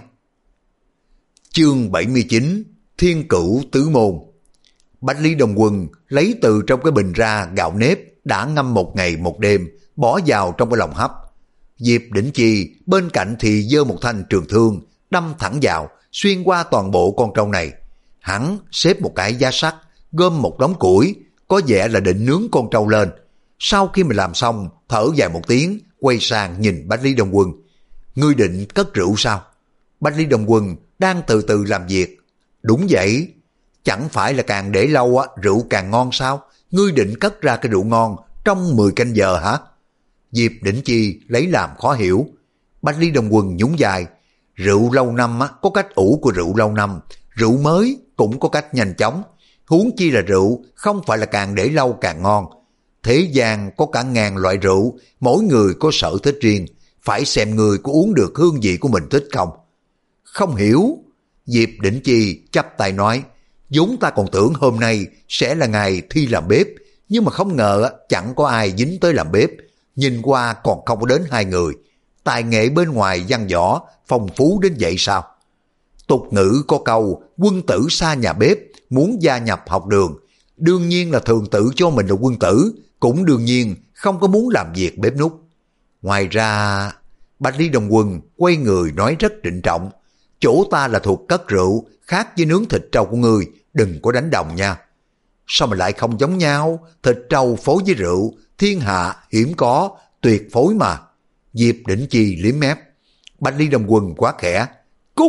Chương bảy mươi chín, Thiên Cửu Tứ Môn. Bạch Ly Đồng Quân lấy từ trong cái bình ra gạo nếp đã ngâm một ngày một đêm, bỏ vào trong cái lồng hấp. Diệp Đỉnh Chi bên cạnh thì giơ một thanh trường thương, đâm thẳng vào, xuyên qua toàn bộ con trâu này. Hắn xếp một cái giá sắt, gom một đống củi, có vẻ là định nướng con trâu lên. Sau khi mình làm xong, thở dài một tiếng, quay sang nhìn Bạch Ly Đồng Quân. Ngươi định cất rượu sao? Bạch Ly Đồng Quân đang từ từ làm việc. Đúng vậy. Chẳng phải là càng để lâu á, rượu càng ngon sao? Ngươi định cất ra cái rượu ngon trong mười canh giờ hả? Diệp Đỉnh Chi lấy làm khó hiểu. Bạch Ly Đồng Quân nhún vai. Rượu lâu năm á, có cách ủ của rượu lâu năm, rượu mới cũng có cách nhanh chóng. Huống chi là rượu không phải là càng để lâu càng ngon. Thế gian có cả ngàn loại rượu, mỗi người có sở thích riêng, phải xem người có uống được hương vị của mình thích không. Không hiểu. Diệp Đỉnh Chi chắp tay nói, vốn ta còn tưởng hôm nay sẽ là ngày thi làm bếp, nhưng mà không ngờ chẳng có ai dính tới làm bếp. Nhìn qua còn không có đến hai người. Tài nghệ bên ngoài văn võ phong phú đến vậy sao? Tục ngữ có câu quân tử xa nhà bếp, muốn gia nhập học đường. Đương nhiên là thường tự cho mình là quân tử, cũng đương nhiên không có muốn làm việc bếp núc. Ngoài ra, Bạch Ly Đồng Quân quay người nói rất trịnh trọng, chỗ ta là thuộc cất rượu, khác với nướng thịt trâu của ngươi, đừng có đánh đồng nha. Sao mà lại không giống nhau? Thịt trâu phối với rượu, thiên hạ hiếm có, tuyệt phối mà. Diệp Đỉnh Chi liếm mép. Bạch Ly Đồng Quân quá khẽ. Cút!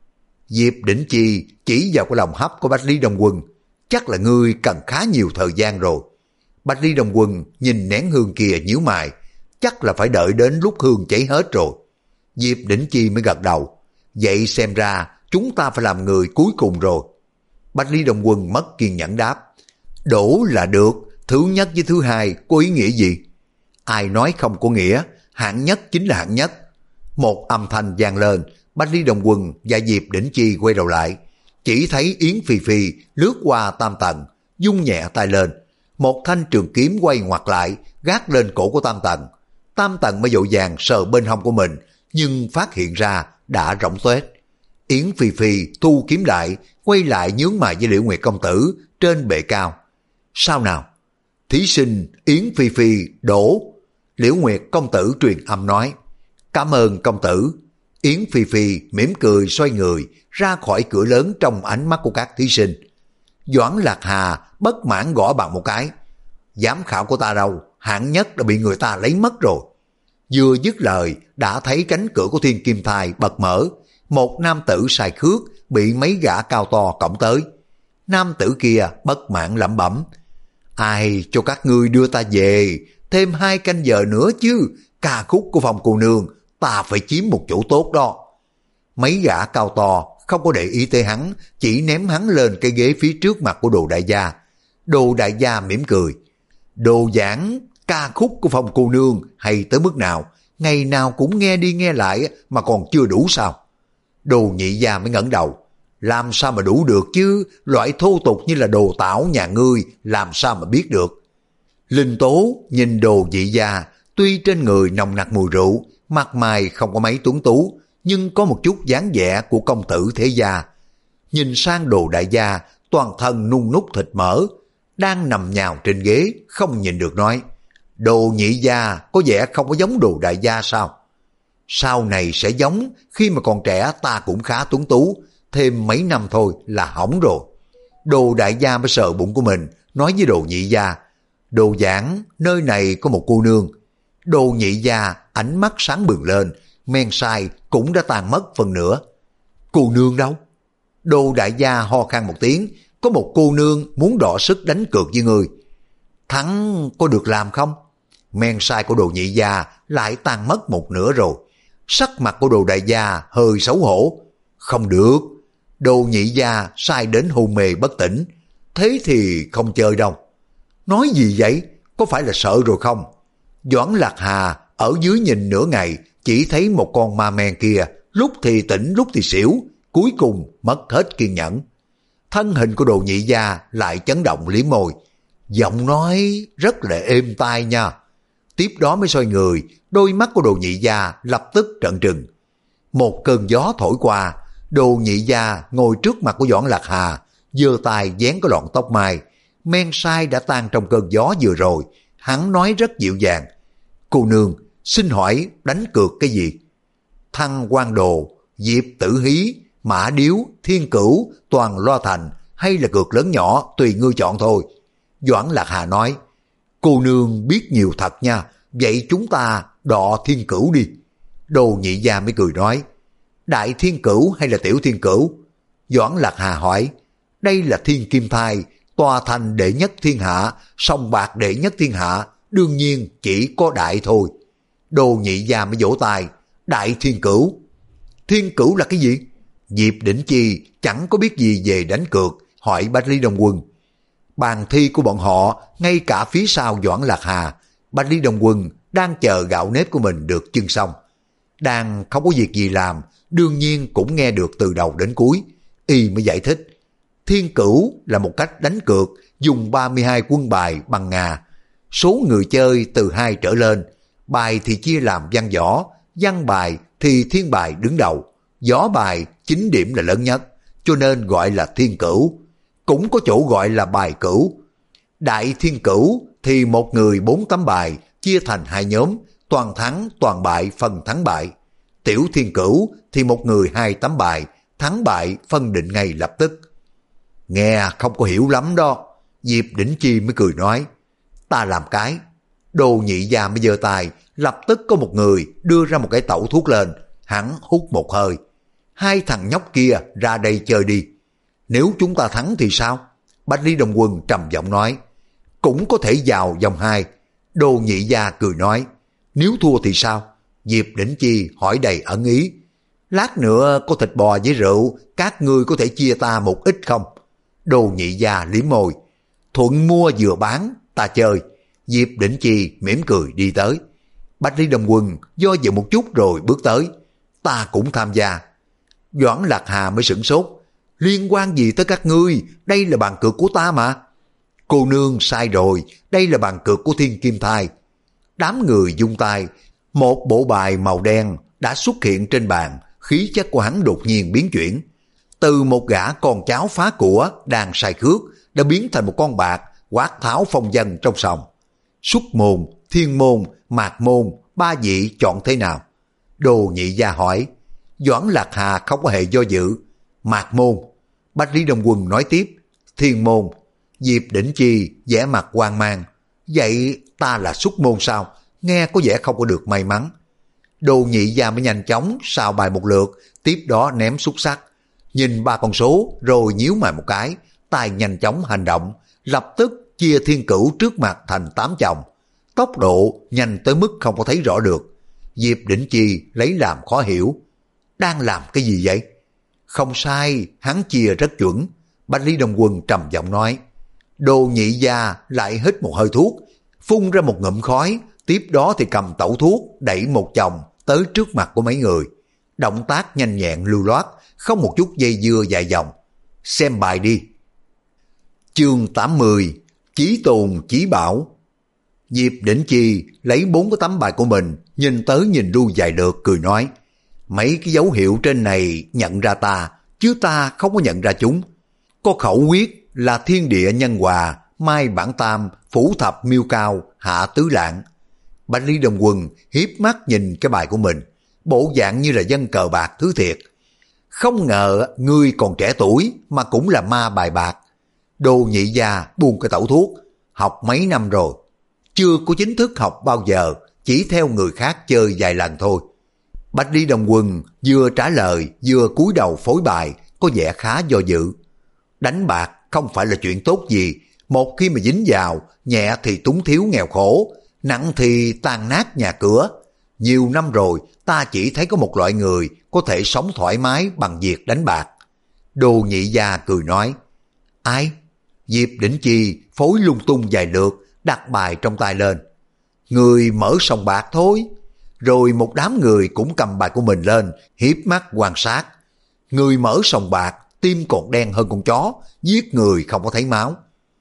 Diệp Đỉnh Chi chỉ vào cái lòng hấp của Bạch Ly Đồng Quân. Chắc là ngươi cần khá nhiều thời gian rồi. Bạch Ly Đồng Quân nhìn nén hương kia nhíu mày. Chắc là phải đợi đến lúc hương cháy hết rồi. Diệp Đỉnh Chi mới gật đầu. Vậy xem ra chúng ta phải làm người cuối cùng rồi. Bạch Ly Đồng Quân mất kiên nhẫn đáp. Đổ là được, thứ nhất với thứ hai có ý nghĩa gì? Ai nói không có nghĩa, hạng nhất chính là hạng nhất. Một âm thanh vang lên, Bạch Ly Đồng Quân và Diệp Đỉnh Chi quay đầu lại. Chỉ thấy Yến Phi Phi lướt qua Tam Tần, dung nhẹ tay lên. Một thanh trường kiếm quay ngoặt lại, gác lên cổ của Tam Tần. Tam Tần mới vội vàng sờ bên hông của mình, nhưng phát hiện ra đã rỗng tuếch. Yến Phi Phi thu kiếm lại, quay lại nhướng mày với Liễu Nguyệt công tử trên bệ cao. Sao nào? Thí sinh Yến Phi Phi đổ. Liễu Nguyệt công tử truyền âm nói. Cảm ơn công tử. Yến Phi Phi mỉm cười xoay người ra khỏi cửa lớn trong ánh mắt của các thí sinh. Doãn Lạc Hà bất mãn gõ bằng một cái. Giám khảo của ta đâu, hạng nhất đã bị người ta lấy mất rồi. Vừa dứt lời đã thấy cánh cửa của Thiên Kim Thai bật mở. Một nam tử sai khước bị mấy gã cao to cõng tới. Nam tử kia bất mãn lẩm bẩm. Ai cho các ngươi đưa ta về, thêm hai canh giờ nữa chứ, ca khúc của phòng cô nương, ta phải chiếm một chỗ tốt đó. Mấy gã cao to không có để ý tới hắn, chỉ ném hắn lên cái ghế phía trước mặt của Đồ đại gia. Đồ đại gia mỉm cười. Đồ giảng ca khúc của phòng cô nương hay tới mức nào, ngày nào cũng nghe đi nghe lại mà còn chưa đủ sao? Đồ nhị gia mới ngẩng đầu. Làm sao mà đủ được chứ, loại thô tục như là đồ tảo nhà ngươi làm sao mà biết được. Linh Tố nhìn Đồ nhị gia, tuy trên người nồng nặc mùi rượu, mặt mày không có mấy tuấn tú, nhưng có một chút dáng vẻ của công tử thế gia. Nhìn sang Đồ đại gia, toàn thân nung nút thịt mỡ, đang nằm nhào trên ghế, không nhìn được nói. Đồ nhị gia có vẻ không có giống Đồ đại gia sao? Sau này sẽ giống, khi mà còn trẻ ta cũng khá tuấn tú, thêm mấy năm thôi là hỏng rồi. Đồ đại gia mới sờ bụng của mình, nói với Đồ nhị gia. Đồ giảng, nơi này có một cô nương. Đồ nhị gia ánh mắt sáng bừng lên, men sai cũng đã tàn mất phần nửa. Cô nương đâu? Đồ đại gia ho khan một tiếng. Có một cô nương muốn đọ sức đánh cược với người. Thắng có được làm không? Men sai của Đồ nhị gia lại tan mất một nửa rồi. Sắc mặt của Đồ đại gia hơi xấu hổ. Không được, Đồ nhị gia sai đến hôn mê bất tỉnh, thế thì không chơi đâu. Nói gì vậy, có phải là sợ rồi không? Doãn Lạc Hà ở dưới nhìn nửa ngày, chỉ thấy một con ma men kia, lúc thì tỉnh lúc thì xỉu, cuối cùng mất hết kiên nhẫn. Thân hình của Đồ nhị gia lại chấn động liếm môi, giọng nói rất là êm tai nha. Tiếp đó mới xoay người, đôi mắt của Đồ nhị gia lập tức trợn trừng. Một cơn gió thổi qua, Đồ nhị gia ngồi trước mặt của Doãn Lạc Hà, giơ tay vén cái lọn tóc mai, men sai đã tan trong cơn gió vừa rồi. Hắn nói rất dịu dàng, cô nương, xin hỏi đánh cược cái gì? Thăng Quan Đồ, Diệp Tử Hí, Mã Điếu, Thiên Cửu, toàn Loa Thành, hay là cược lớn nhỏ tùy ngươi chọn thôi. Doãn Lạc Hà nói, cô nương biết nhiều thật nha, vậy chúng ta đọ Thiên Cửu đi. Đồ nhị gia mới cười nói, Đại Thiên Cửu hay là Tiểu Thiên Cửu? Doãn Lạc Hà hỏi, đây là Thiên Kim Thai, tòa thành đệ nhất thiên hạ, sông bạc đệ nhất thiên hạ, đương nhiên chỉ có đại thôi. Đồ nhị gia mới vỗ tay, Đại Thiên Cửu. Thiên Cửu là cái gì? Diệp Đỉnh Chi chẳng có biết gì về đánh cược, hỏi Bách Lý Đông Quân. Bàn thi của bọn họ ngay cả phía sau Doãn Lạc Hà, Bách Lý Đông Quân đang chờ gạo nếp của mình được chưng xong. Đang không có việc gì làm, đương nhiên cũng nghe được từ đầu đến cuối. Y mới giải thích, Thiên Cửu là một cách đánh cược dùng ba mươi hai quân bài bằng ngà. Số người chơi từ hai trở lên, bài thì chia làm văn võ, văn bài thì thiên bài đứng đầu, võ bài chín điểm là lớn nhất, cho nên gọi là Thiên Cửu. Cũng có chỗ gọi là bài cửu. Đại Thiên Cửu thì một người bốn tấm bài, chia thành hai nhóm, toàn thắng toàn bại phân thắng bại. Tiểu Thiên Cửu thì một người hai tấm bài, thắng bại phân định ngay lập tức. Nghe không có hiểu lắm đó. Diệp Đỉnh Chi mới cười nói, ta làm cái. Đồ nhị gia mới giơ tay, lập tức có một người đưa ra một cái tẩu thuốc lên, hắn hút một hơi. Hai thằng nhóc kia ra đây chơi đi. Nếu chúng ta thắng thì sao? Bách Lý Đông Quân trầm giọng nói, cũng có thể vào vòng hai. Đồ nhị gia cười nói, nếu thua thì sao? Diệp Đỉnh Chi hỏi đầy ẩn ý, lát nữa có thịt bò với rượu, các ngươi có thể chia ta một ít không? Đồ nhị gia liếm môi, thuận mua vừa bán, ta chơi. Diệp Đỉnh Chi mỉm cười đi tới. Bách Lý Đông Quân do dự một chút rồi bước tới, ta cũng tham gia. Doãn Lạc Hà mới sửng sốt, liên quan gì tới các ngươi, đây là bàn cược của ta mà. Cô nương sai rồi, đây là bàn cược của Thiên Kim Thai. Đám người vung tay, một bộ bài màu đen đã xuất hiện trên bàn, khí chất của hắn đột nhiên biến chuyển. Từ một gã con cháu phá của đang sai khước, đã biến thành một con bạc quát tháo phong dân trong sòng. Xuất môn, thiên môn, mạc môn, ba vị chọn thế nào? Đồ nhị gia hỏi. Doãn Lạc Hà không có hề do dự. Mạc môn. Bách Lý Đông Quân nói tiếp. Thiên môn. Diệp Đỉnh Chi vẻ mặt hoang mang. Vậy ta là xuất môn sao? Nghe có vẻ không có được may mắn. Đồ nhị gia mới nhanh chóng sao bài một lượt, tiếp đó ném xúc sắc. Nhìn ba con số rồi nhíu mày một cái, tay nhanh chóng hành động, lập tức chia Thiên Cửu trước mặt thành tám chồng. Tốc độ nhanh tới mức không có thấy rõ được. Diệp Đỉnh Chi lấy làm khó hiểu. Đang làm cái gì vậy? Không sai, hắn chia rất chuẩn. Bách Lý Đông Quân trầm giọng nói. Đồ nhị gia lại hít một hơi thuốc, phun ra một ngụm khói, tiếp đó thì cầm tẩu thuốc đẩy một chồng tới trước mặt của mấy người. Động tác nhanh nhẹn lưu loát, không một chút dây dưa dài dòng. Xem bài đi. Chương tám mươi. Chí tồn chí bảo. Diệp Đỉnh Chi lấy bốn cái tấm bài của mình, nhìn tới nhìn lui vài lượt cười nói. Mấy cái dấu hiệu trên này nhận ra ta, chứ ta không có nhận ra chúng. Có khẩu quyết là thiên địa nhân hòa, mai bản tam, phủ thập miêu cao, hạ tứ lạng. Bách Lý Đông Quân hiếp mắt nhìn cái bài của mình, bộ dạng như là dân cờ bạc thứ thiệt. Không ngờ ngươi còn trẻ tuổi mà cũng là ma bài bạc. Đồ nhị gia buông cái tẩu thuốc, học mấy năm rồi. Chưa có chính thức học bao giờ, chỉ theo người khác chơi vài lần thôi. Bách Lý Đông Quân vừa trả lời vừa cúi đầu phối bài, có vẻ khá do dự. Đánh bạc không phải là chuyện tốt gì, một khi mà dính vào, nhẹ thì túng thiếu nghèo khổ, nặng thì tan nát nhà cửa. Nhiều năm rồi ta chỉ thấy có một loại người có thể sống thoải mái bằng việc đánh bạc. Đồ Nhị Gia cười nói. Ai? Diệp Đỉnh Chi phối lung tung vài lượt, đặt bài trong tay lên. Người mở sòng bạc thôi. Rồi một đám người cũng cầm bài của mình lên, hiếp mắt quan sát. Người mở sòng bạc, tim còn đen hơn con chó, giết người không có thấy máu.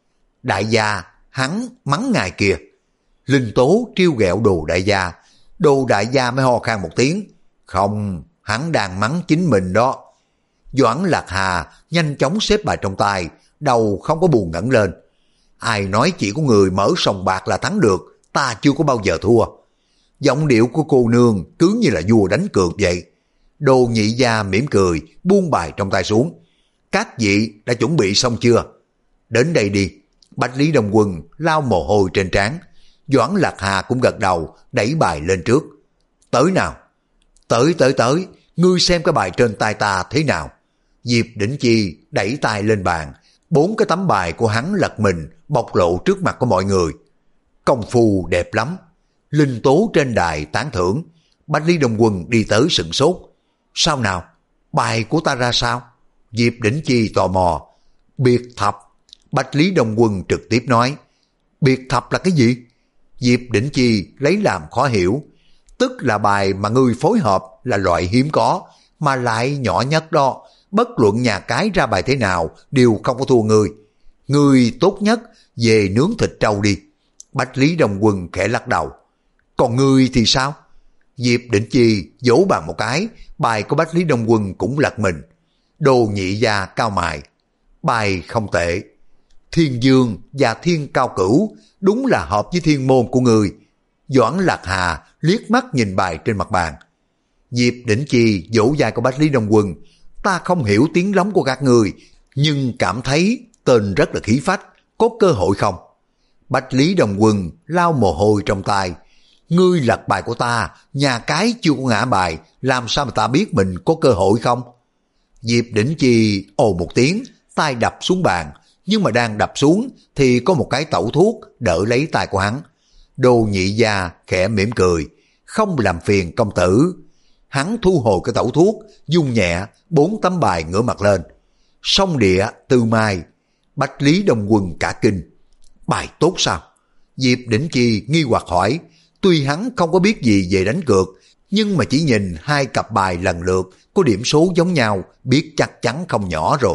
Đại gia, hắn mắng ngài kìa. Linh Tố trêu ghẹo Đồ Đại Gia. Đồ Đại Gia mới ho khan một tiếng. Không, hắn đang mắng chính mình đó. Doãn Lạc Hà nhanh chóng xếp bài trong tay, đầu không có buồn ngẩng lên. Ai nói chỉ có người mở sòng bạc là thắng được, ta chưa có bao giờ thua. Giọng điệu của cô nương cứ như là vua đánh cược vậy. Đồ Nhị Gia mỉm cười, buông bài trong tay xuống. Các vị đã chuẩn bị xong chưa? Đến đây đi. Bách Lý Đông Quân lau mồ hôi trên trán. Doãn Lạc Hà cũng gật đầu, đẩy bài lên trước. Tới nào? Tới tới tới, ngươi xem cái bài trên tay ta thế nào? Diệp Đỉnh Chi đẩy tay lên bàn, bốn cái tấm bài của hắn lật mình bộc lộ trước mặt của mọi người. Công phu đẹp lắm. Linh Tố trên đài tán thưởng. Bách Lý Đông Quân đi tới sửng sốt. Sao nào? Bài của ta ra sao? Diệp Đỉnh Chi tò mò. Biệt thập. Bách Lý Đông Quân trực tiếp nói. Biệt thập là cái gì? Diệp Đỉnh Chi lấy làm khó hiểu. Tức là bài mà ngươi phối hợp là loại hiếm có, mà lại nhỏ nhất đó. Bất luận nhà cái ra bài thế nào đều không có thua ngươi. Ngươi tốt nhất về nướng thịt trâu đi. Bách Lý Đông Quân khẽ lắc đầu. Còn ngươi thì sao? Diệp Đỉnh Chi vỗ bàn một cái, bài của Bách Lý Đông Quân cũng lật mình. Đồ Nhị Gia cao mày. Bài không tệ. Thiên Dương và Thiên Cao Cửu đúng là hợp với thiên môn của người. Doãn Lạc Hà liếc mắt nhìn bài trên mặt bàn. Diệp Đỉnh Chi vỗ vai của Bách Lý Đông Quân. Ta không hiểu tiếng lóng của các người, nhưng cảm thấy tên rất là khí phách, có cơ hội không? Bách Lý Đông Quân lau mồ hôi trong tay. Ngươi lật bài của ta, nhà cái chưa có ngã bài, làm sao mà ta biết mình có cơ hội không? Diệp Đỉnh Chi ồ một tiếng, tay đập xuống bàn, nhưng mà đang đập xuống thì có một cái tẩu thuốc đỡ lấy tay của hắn. Đồ Nhị Gia khẽ mỉm cười. Không làm phiền công tử. Hắn thu hồi cái tẩu thuốc, dung nhẹ, bốn tấm bài ngửa mặt lên. Song Địa, Tư Mai. Bách Lý Đông Quân cả kinh. Bài tốt sao? Diệp Đỉnh Chi nghi hoặc hỏi. Tuy hắn không có biết gì về đánh cược, nhưng mà chỉ nhìn hai cặp bài lần lượt có điểm số giống nhau, biết chắc chắn không nhỏ rồi.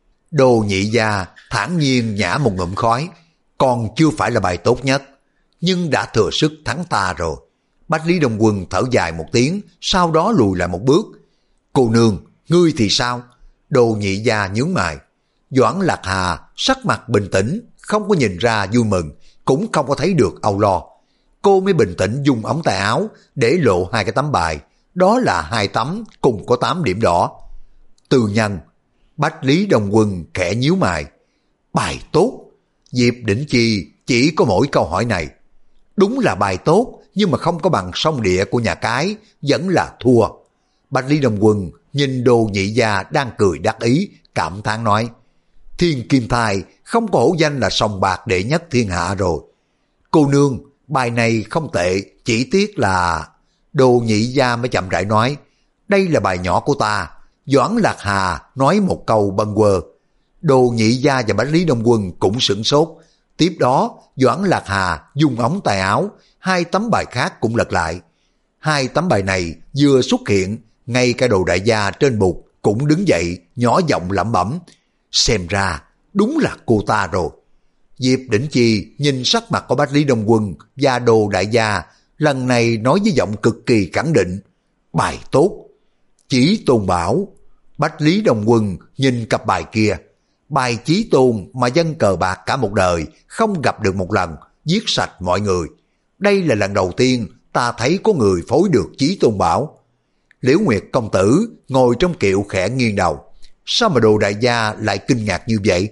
Đồ Nhị Gia thản nhiên nhả một ngụm khói. Còn chưa phải là bài tốt nhất, nhưng đã thừa sức thắng ta rồi. Bách Lý Đông Quân thở dài một tiếng, sau đó lùi lại một bước. Cô nương, ngươi thì sao? Đồ Nhị Gia nhướng mày. Doãn Lạc Hà sắc mặt bình tĩnh, không có nhìn ra vui mừng, cũng không có thấy được âu lo. Cô mới bình tĩnh dùng ống tay áo để lộ hai cái tấm bài. Đó là hai tấm cùng có tám điểm đỏ. Tư nhân. Bách Lý Đông Quân khẽ nhíu mày. Bài tốt. Diệp Đỉnh Chi chỉ có mỗi câu hỏi này. Đúng là bài tốt, nhưng mà không có bằng Song Địa của nhà cái, vẫn là thua. Bách Lý Đông Quân nhìn Đồ Nhị Gia đang cười đắc ý, cảm thán nói. Thiên Kim Thai không có hổ danh là sòng bạc đệ nhất thiên hạ rồi. Cô nương, bài này không tệ, chỉ tiếc là... Đồ Nhị Gia mới chậm rãi nói. Đây là bài nhỏ của ta. Doãn Lạc Hà nói một câu bâng quơ. Đồ Nhị Gia và Bách Lý Đông Quân cũng sửng sốt. Tiếp đó, Doãn Lạc Hà dùng ống tay áo, hai tấm bài khác cũng lật lại. Hai tấm bài này vừa xuất hiện, ngay cả Đồ Đại Gia trên bục cũng đứng dậy, nhỏ giọng lẩm bẩm. Xem ra, đúng là cô ta rồi. Diệp Đỉnh Chi nhìn sắc mặt của Bách Lý Đông Quân và Đồ Đại Gia, lần này nói với giọng cực kỳ khẳng định. Bài tốt. Chí Tôn bảo. Bách Lý Đông Quân nhìn cặp bài kia. Bài Chí Tôn mà dân cờ bạc cả một đời không gặp được một lần, giết sạch mọi người. Đây là lần đầu tiên ta thấy có người phối được Chí Tôn bảo. Liễu Nguyệt công tử ngồi trong kiệu khẽ nghiêng đầu. Sao mà Đồ Đại Gia lại kinh ngạc như vậy?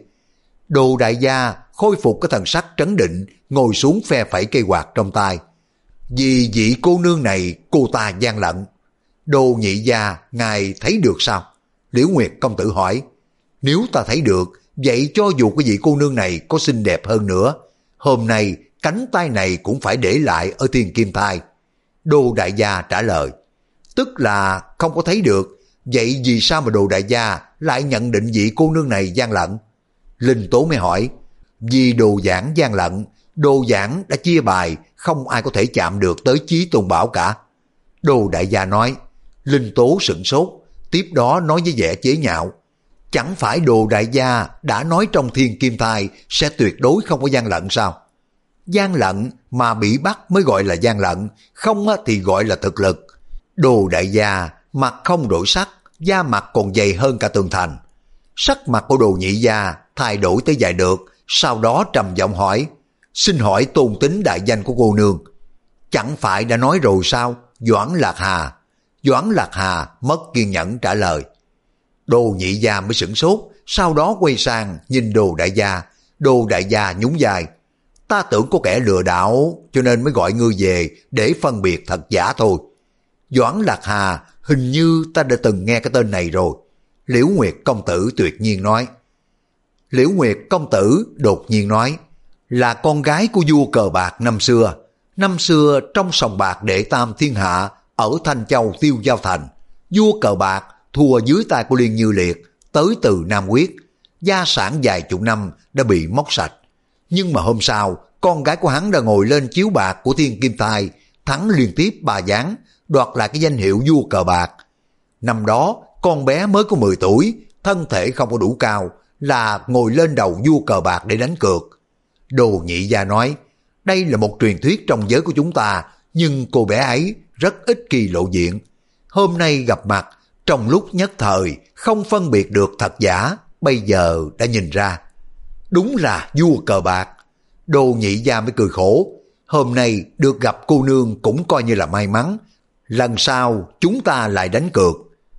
Đồ Đại Gia khôi phục cái thần sắc trấn định, ngồi xuống phe phẩy cây quạt trong tay. Vì vị cô nương này cô ta gian lận. Đồ Nhị Gia ngài thấy được sao? Liễu Nguyệt công tử hỏi. Nếu ta thấy được, vậy cho dù cái vị cô nương này có xinh đẹp hơn nữa, hôm nay cánh tay này cũng phải để lại ở Thiên Kim Thai. Đồ đại gia trả lời. Tức là không có thấy được, vậy vì sao mà Đồ đại gia lại nhận định vị cô nương này gian lận? Linh Tố mới hỏi. Vì Đồ Giảng gian lận, Đồ Giảng đã chia bài, không ai có thể chạm được tới Chí Tôn Bảo cả. Đồ đại gia nói. Linh Tố sửng sốt, tiếp đó nói với vẻ chế nhạo. Chẳng phải Đồ đại gia đã nói trong Thiên Kim Thai sẽ tuyệt đối không có gian lận sao? Gian lận mà bị bắt mới gọi là gian lận, không thì gọi là thực lực. Đồ đại gia mặt không đổi sắc, da mặt còn dày hơn cả tường thành. Sắc mặt của Đồ nhị gia thay đổi tới dài được, sau đó trầm giọng hỏi. Xin hỏi tôn tính đại danh của cô nương? Chẳng phải đã nói rồi sao? Doãn Lạc Hà. Doãn Lạc Hà mất kiên nhẫn trả lời. Đồ nhị gia mới sửng sốt, sau đó quay sang nhìn Đồ đại gia. Đồ đại gia nhún vai. Ta tưởng có kẻ lừa đảo cho nên mới gọi ngươi về để phân biệt thật giả thôi. Doãn Lạc Hà, hình như ta đã từng nghe cái tên này rồi. Liễu Nguyệt công tử tuyệt nhiên nói. Liễu Nguyệt công tử đột nhiên nói. Là con gái của vua cờ bạc năm xưa. Năm xưa trong sòng bạc đệ tam thiên hạ ở Thanh Châu Tiêu Giao Thành, vua cờ bạc thua dưới tay của Liên Như Liệt tới từ Nam Quyết. Gia sản vài chục năm đã bị móc sạch. Nhưng mà hôm sau, con gái của hắn đã ngồi lên chiếu bạc của Thiên Kim Thai, thắng liên tiếp ba ván, đoạt lại cái danh hiệu vua cờ bạc. Năm đó, con bé mới có mười tuổi, thân thể không có đủ cao, là ngồi lên đầu vua cờ bạc để đánh cược. Đồ nhị gia nói, đây là một truyền thuyết trong giới của chúng ta, nhưng cô bé ấy rất ít khi lộ diện. Hôm nay gặp mặt, trong lúc nhất thời, không phân biệt được thật giả, bây giờ đã nhìn ra. Đúng là vua cờ bạc. Đồ nhị gia mới cười khổ. Hôm nay được gặp cô nương cũng coi như là may mắn. Lần sau chúng ta lại đánh cược.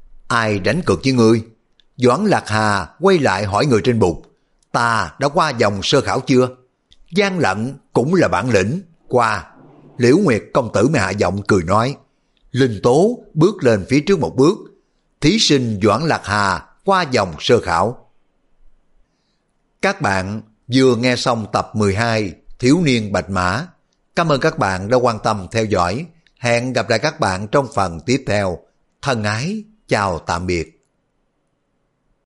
Ai đánh cược với ngươi? Doãn Lạc Hà quay lại hỏi người trên bục. Ta đã qua vòng sơ khảo chưa? Gian lận cũng là bản lĩnh. Qua. Liễu Nguyệt công tử mới hạ giọng cười nói. Linh Tố bước lên phía trước một bước. Thí sinh Doãn Lạc Hà qua vòng sơ khảo. Các bạn vừa nghe xong tập mười hai Thiếu niên Bạch Mã. Cảm ơn các bạn đã quan tâm theo dõi. Hẹn gặp lại các bạn trong phần tiếp theo. Thân ái, chào tạm biệt.